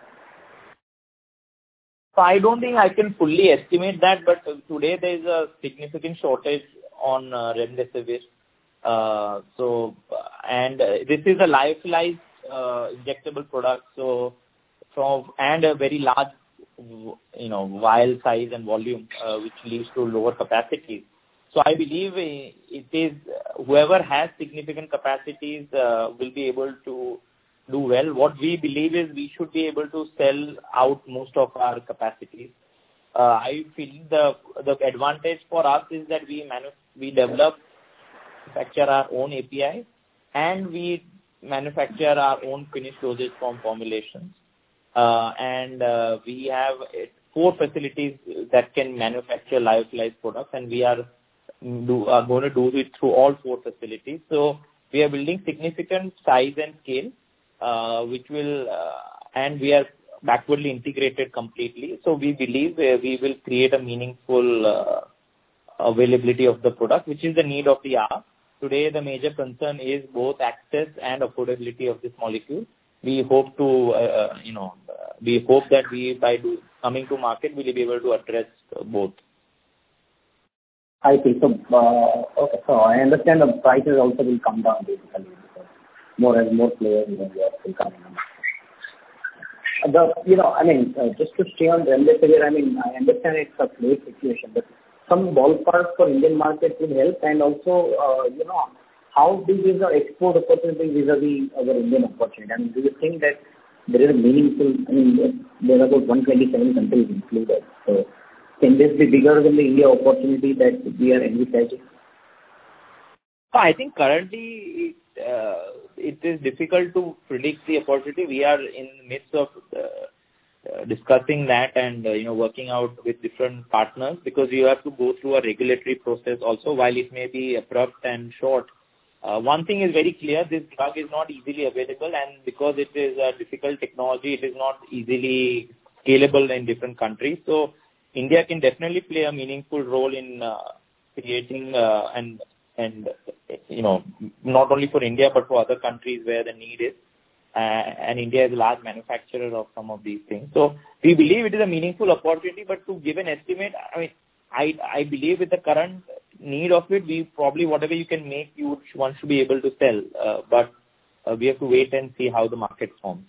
So I don't think I can fully estimate that, but today there is a significant shortage on uh, Remdesivir. Uh, so, and uh, this is a lyophilized uh, injectable product, so from and a very large, you know, vial size and volume, uh, which leads to lower capacities. So I believe it is whoever has significant capacities uh, will be able to do well. What we believe is we should be able to sell out most of our capacities. Uh, I feel the the advantage for us is that we manu- we develop, manufacture our own A P I, and we manufacture our own finished dosage form formulations. Uh, and uh, we have four facilities that can manufacture lyophilized products, and we are, do, are going to do it through all four facilities. So we are building significant size and scale, uh, which will, uh, and we are backwardly integrated completely. So we believe uh, we will create a meaningful uh, availability of the product, which is the need of the hour. Today, the major concern is both access and affordability of this molecule. We hope to, uh, you know, uh, we hope that we, by do, coming to market, we will be able to address uh, both. I see. So, uh, okay, so I understand the prices also will come down basically because more and more players will come in. The, you know, I mean, uh, just to stay on Remdesivir, I mean, I understand it's a fluid situation, but some ballpark for Indian market will help, and also, uh, you know, how big is the export opportunity vis-a-vis our Indian opportunity? I mean, do you think that there is a meaningful, I mean, there are about one hundred twenty-seven countries included. So can this be bigger than the India opportunity that we are envisaging? I think currently it, uh, it is difficult to predict the opportunity. We are in the midst of uh, uh, discussing that and, uh, you know, working out with different partners, because you have to go through a regulatory process also. While it may be abrupt and short, Uh, one thing is very clear, this drug is not easily available, and because it is a difficult technology, it is not easily scalable in different countries. So India can definitely play a meaningful role in uh, creating uh, and, and you know, not only for India but for other countries where the need is. Uh, and India is a large manufacturer of some of these things. So we believe it is a meaningful opportunity, but to give an estimate, I mean, I, I believe with the current need of it, we probably, whatever you can make, you would, one should be able to sell. Uh, but uh, we have to wait and see how the market forms.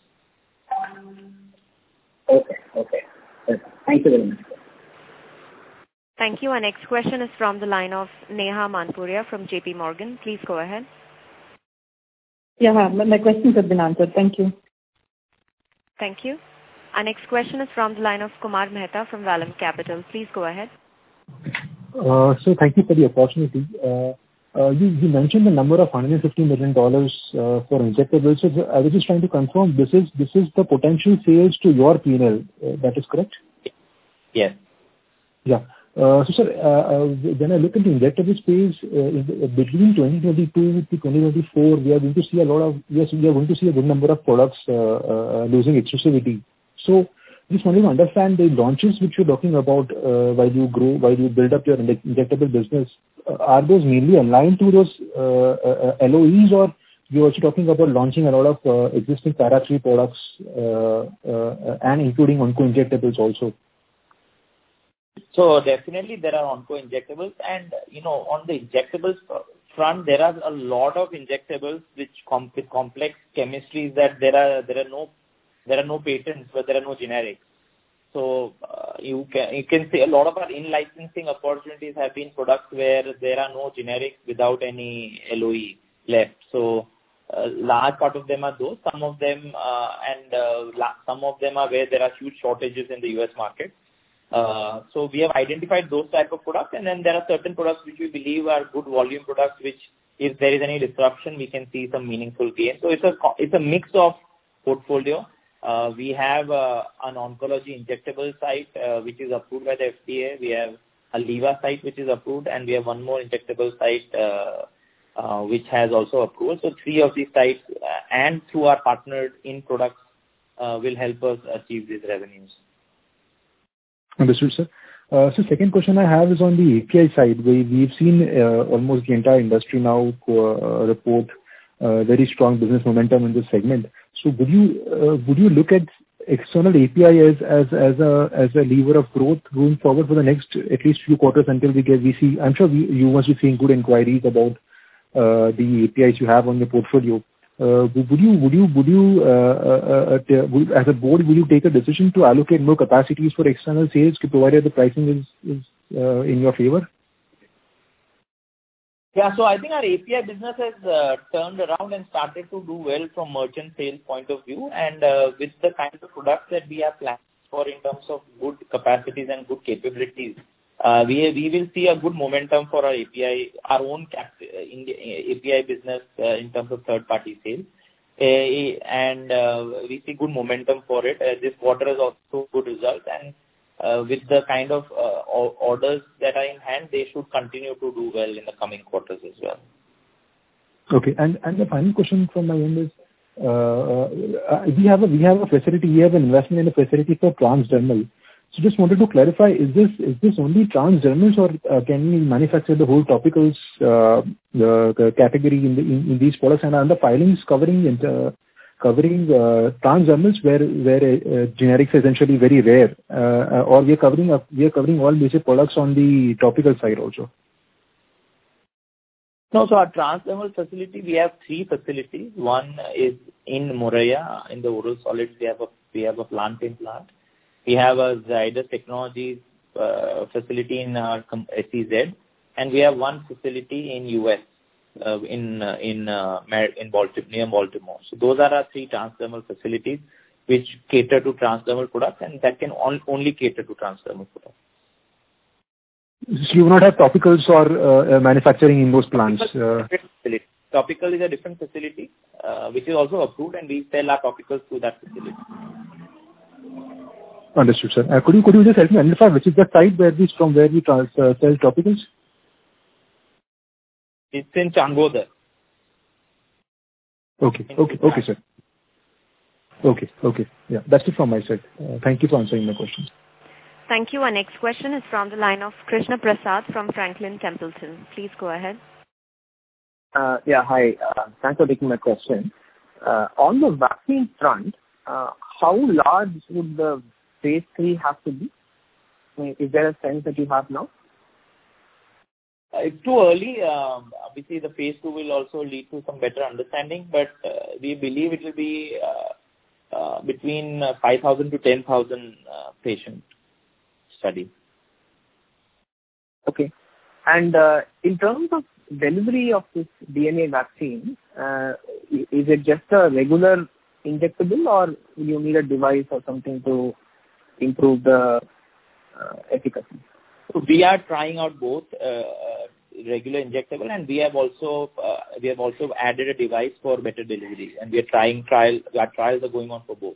Okay, okay. Thank you very much. Thank you. Our next question is from the line of Neha Manpuria from J P Morgan. Please go ahead. Yeah, my questions have been answered. Thank you. Thank you. Our next question is from the line of Kumar Mehta from Vallum Capital. Please go ahead. Uh, so thank you for the opportunity. Uh, uh, you, you mentioned the number of one hundred fifty million dollars uh, for injectables. So I was just trying to confirm this is this is the potential sales to your P and L. Uh, that is correct? Yes. Yeah. Uh, so sir, uh, uh, when I look at the injectable space, uh, between twenty twenty-two to twenty twenty-four, we are going to see a lot of yes, we are going to see a good number of products uh, uh, losing exclusivity. So just wanted to understand the launches which you're talking about uh, while you grow, while you build up your injectable business. Uh, are those mainly aligned to those uh, uh, L O Es, or you're also talking about launching a lot of uh, existing para three products uh, uh, and including onco injectables also? So definitely there are onco injectables, and you know, on the injectables front, there are a lot of injectables which com- with complex chemistries that there are there are no There are no patents, but there are no generics. So uh, you can you can say a lot of our in-licensing opportunities have been products where there are no generics without any L O E left. So a large part of them are those. Some of them uh, and uh, la- some of them are where there are huge shortages in the U S market. Uh, so we have identified those type of products, and then there are certain products which we believe are good volume products, which if there is any disruption, we can see some meaningful gain. So it's a it's a mix of portfolio. Uh, we have uh, an oncology injectable site uh, which is approved by the F D A. We have a Liva site which is approved, and we have one more injectable site uh, uh, which has also approval. So three of these sites uh, and through our partnered in products uh, will help us achieve these revenues. Understood, sir. Uh, so second question I have is on the A P I side. We, we've seen uh, almost the entire industry now uh, report uh, very strong business momentum in this segment. So would you uh, would you look at external A P I as as as a as a lever of growth going forward for the next at least few quarters until we get we see? I'm sure we, you must be seeing good inquiries about uh, the A P Is you have on your portfolio. Uh, would you would you would you uh, uh, uh, would, as a board would you take a decision to allocate more capacities for external sales, provided the pricing is is uh, in your favor? Yeah, so I think our A P I business has uh, turned around and started to do well from merchant sales point of view, and uh, with the kind of products that we have planned for in terms of good capacities and good capabilities, uh, we we will see a good momentum for our A P I, our own cap, in the A P I business uh, in terms of third-party sales, uh, and uh, we see good momentum for it. Uh, this quarter has also good results, and Uh, with the kind of uh, orders that are in hand, they should continue to do well in the coming quarters as well. Okay. And and the final question from my end is, uh, uh, we have a we have a facility, we have an investment in a facility for transdermal. So just wanted to clarify, is this is this only transdermals, or uh, can we manufacture the whole topicals uh, the, the category in the in, in these products? And are the filings covering uh, covering uh, transdermals where where uh, generics are essentially very rare, uh, or we are covering uh, we are covering all major products on the topical side also? No, so our transdermal facility, we have three facilities. One is in Moraiya, in the oral solids. We have a we have a plant in plant. We have a Zydus Technologies uh, facility in our S E Z, and we have one facility in U S. Uh, in uh, in uh, in Baltimore, near Baltimore. So those are our three transdermal facilities which cater to transdermal products, and that can on, only cater to transdermal products. So you will not have topicals or uh, manufacturing in those plants? Uh... Topical is a different facility uh, which is also approved, and we sell our topicals through that facility. Understood, sir. Uh, could you could you just help me identify which is the site where we from where we trans, uh, sell topicals? It's in Changodar. Okay, okay, okay, sir. Okay, okay. Yeah, that's it from my side. Uh, thank you for answering my questions. Thank you. Our next question is from the line of Krishna Prasad from Franklin Templeton. Please go ahead. Uh, yeah, hi. Uh, thanks for taking my question. Uh, on the vaccine front, uh, how large would the phase three have to be? I mean, is there a sense that you have now? Uh, it's too early. Um, obviously, the phase two will also lead to some better understanding, but uh, we believe it will be uh, uh, between uh, five thousand to ten thousand uh, patient study. Okay. And uh, in terms of delivery of this D N A vaccine, uh, is it just a regular injectable, or will you need a device or something to improve the uh, efficacy? So we are trying out both uh, regular injectable, and we have also uh, we have also added a device for better delivery, and we are trying trial. Our trials are going on for both.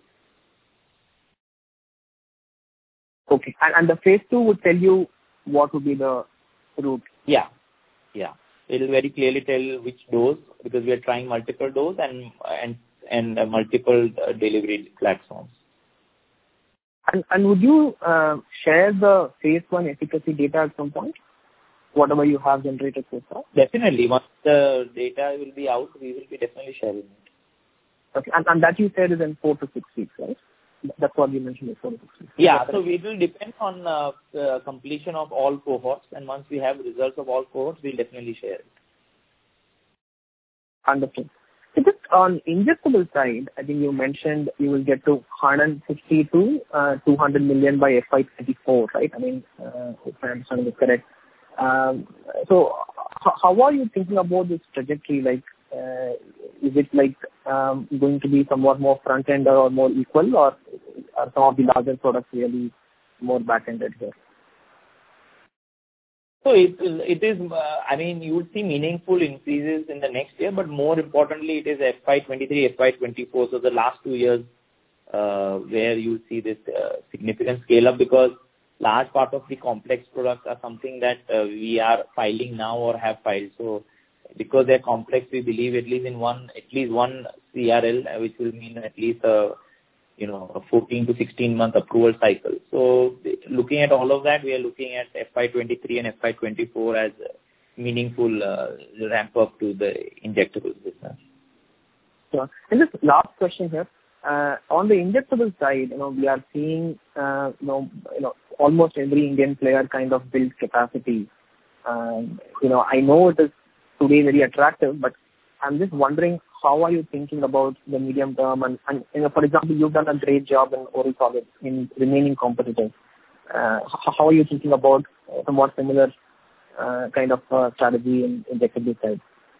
Okay, and, and the phase two would tell you what would be the route. Yeah, yeah. It will very clearly tell which dose, because we are trying multiple dose and and and uh, multiple uh, delivery platforms. And, and would you uh, share the phase one efficacy data at some point? Whatever you have generated so far? Definitely. Once the data will be out, we will be definitely sharing it. Okay. And, and that you said is in four to six weeks, right? That's what you mentioned is four to six weeks. Yeah. So it will depend on uh, the completion of all cohorts. And once we have results of all cohorts, we'll definitely share it. Understood. So just on injectable side, I think you mentioned you will get to one hundred fifty to uh, two hundred million by F Y twenty-four, right? I mean, uh, if my understanding is correct. Um, so h- how are you thinking about this trajectory? Like, uh, is it like um, going to be somewhat more front-ended or more equal, or are some of the larger products really more back-ended here? So it, it is, uh, I mean, you would see meaningful increases in the next year, but more importantly, it is F Y twenty-three, F Y twenty-four, so the last two years uh, where you see this uh, significant scale up, because large part of the complex products are something that uh, we are filing now or have filed. So because they're complex, we believe at least in one, at least one C R L, uh, which will mean at least a, you know, a fourteen to sixteen month approval cycle. So looking at all of that, we are looking at F Y twenty-three and F Y twenty-four as a meaningful uh, ramp up to the injectables business. Sure. And just last question here. Uh, on the injectable side, you know, we are seeing, uh, you know, you know, almost every Indian player kind of build capacity. Um, you know, I know it is today very attractive, but I'm just wondering, how are you thinking about the medium term? And, and you know, for example, you've done a great job in oral solids in remaining competitive. Uh, how are you thinking about a more similar uh, kind of uh, strategy in injectable side?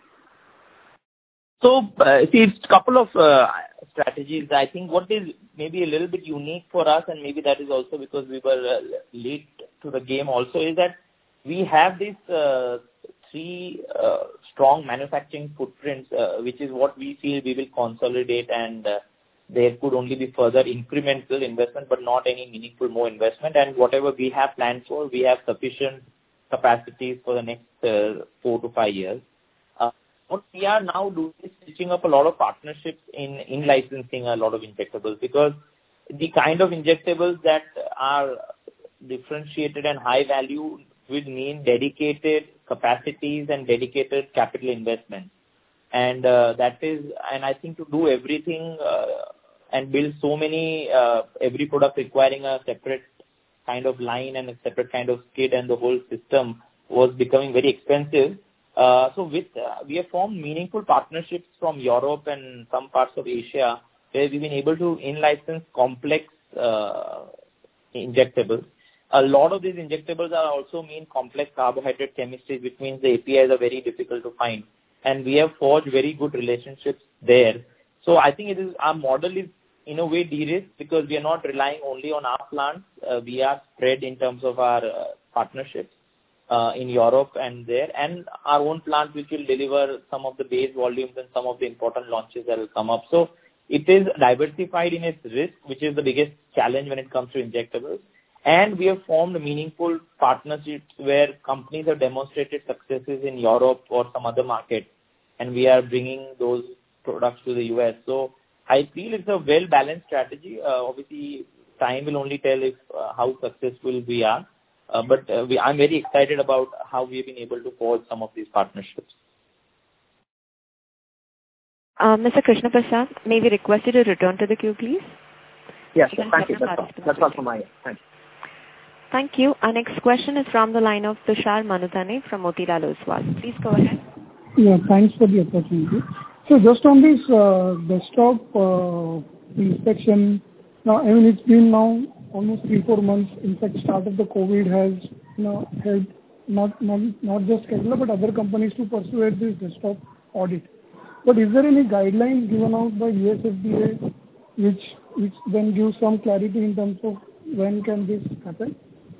So, uh, see, it's a couple of uh, strategies. I think what is maybe a little bit unique for us, and maybe that is also because we were uh, late to the game also, is that we have these uh, three uh, strong manufacturing footprints, uh, which is what we feel we will consolidate, and uh, there could only be further incremental investment, but not any meaningful more investment. And whatever we have planned for, we have sufficient capacities for the next uh, four to five years. Uh, What we are now doing is stitching up a lot of partnerships in, in licensing a lot of injectables, because the kind of injectables that are differentiated and high value will mean dedicated capacities and dedicated capital investment. And uh, that is, and I think to do everything uh, and build so many, uh, every product requiring a separate kind of line and a separate kind of skid, and the whole system was becoming very expensive. Uh, so with, uh, we have formed meaningful partnerships from Europe and some parts of Asia, where we've been able to in-license complex uh, injectables. A lot of these injectables are also mean complex carbohydrate chemistries, which means the A P Is are very difficult to find. And we have forged very good relationships there. So I think it is, our model is in a way de-risked, because we are not relying only on our plants. Uh, we are spread in terms of our uh, partnerships. Uh, in Europe and there, and our own plant which will deliver some of the base volumes and some of the important launches that will come up. So it is diversified in its risk, which is the biggest challenge when it comes to injectables. And we have formed meaningful partnerships where companies have demonstrated successes in Europe or some other market, and we are bringing those products to the U S. So I feel it's a well-balanced strategy. Uh, obviously, time will only tell if uh, how successful we are. Uh, but uh, we, I'm very excited about how we've been able to forge some of these partnerships. Uh, Mister Krishna Prasad, may we request you to return to the queue, please? Yes, sure. Thank you. That's all. That's all from my end. Thank you. Thank you. Our next question is from the line of Tushar Manudhane from Motilal Oswal. Please go ahead. Yeah, thanks for the opportunity. So just on this uh, desktop uh, inspection, now I mean it's been now almost three, four months. In fact, start of the COVID has, you know, helped not, not, not just Cadila, but other companies to persuade this desktop audit. But is there any guidelines given out by U S F D A which, which then gives some clarity in terms of when can this happen?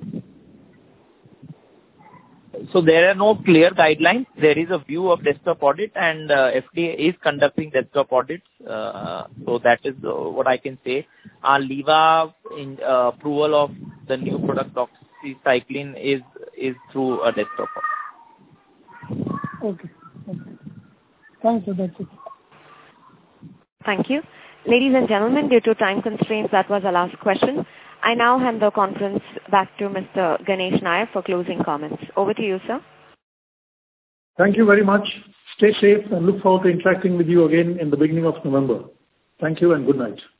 So there are no clear guidelines. There is a view of desktop audit, and uh, F D A is conducting desktop audits. Uh, so that is uh, what I can say. Our Liva in, uh, approval of the new product doxycycline is is through a desktop audit. Okay. Okay. Thanks, sir. That's it. Thank you. Ladies and gentlemen, due to time constraints, that was our last question. I now hand the conference back to Mister Ganesh Nayak for closing comments. Over to you, sir. Thank you very much. Stay safe and look forward to interacting with you again in the beginning of November. Thank you and good night.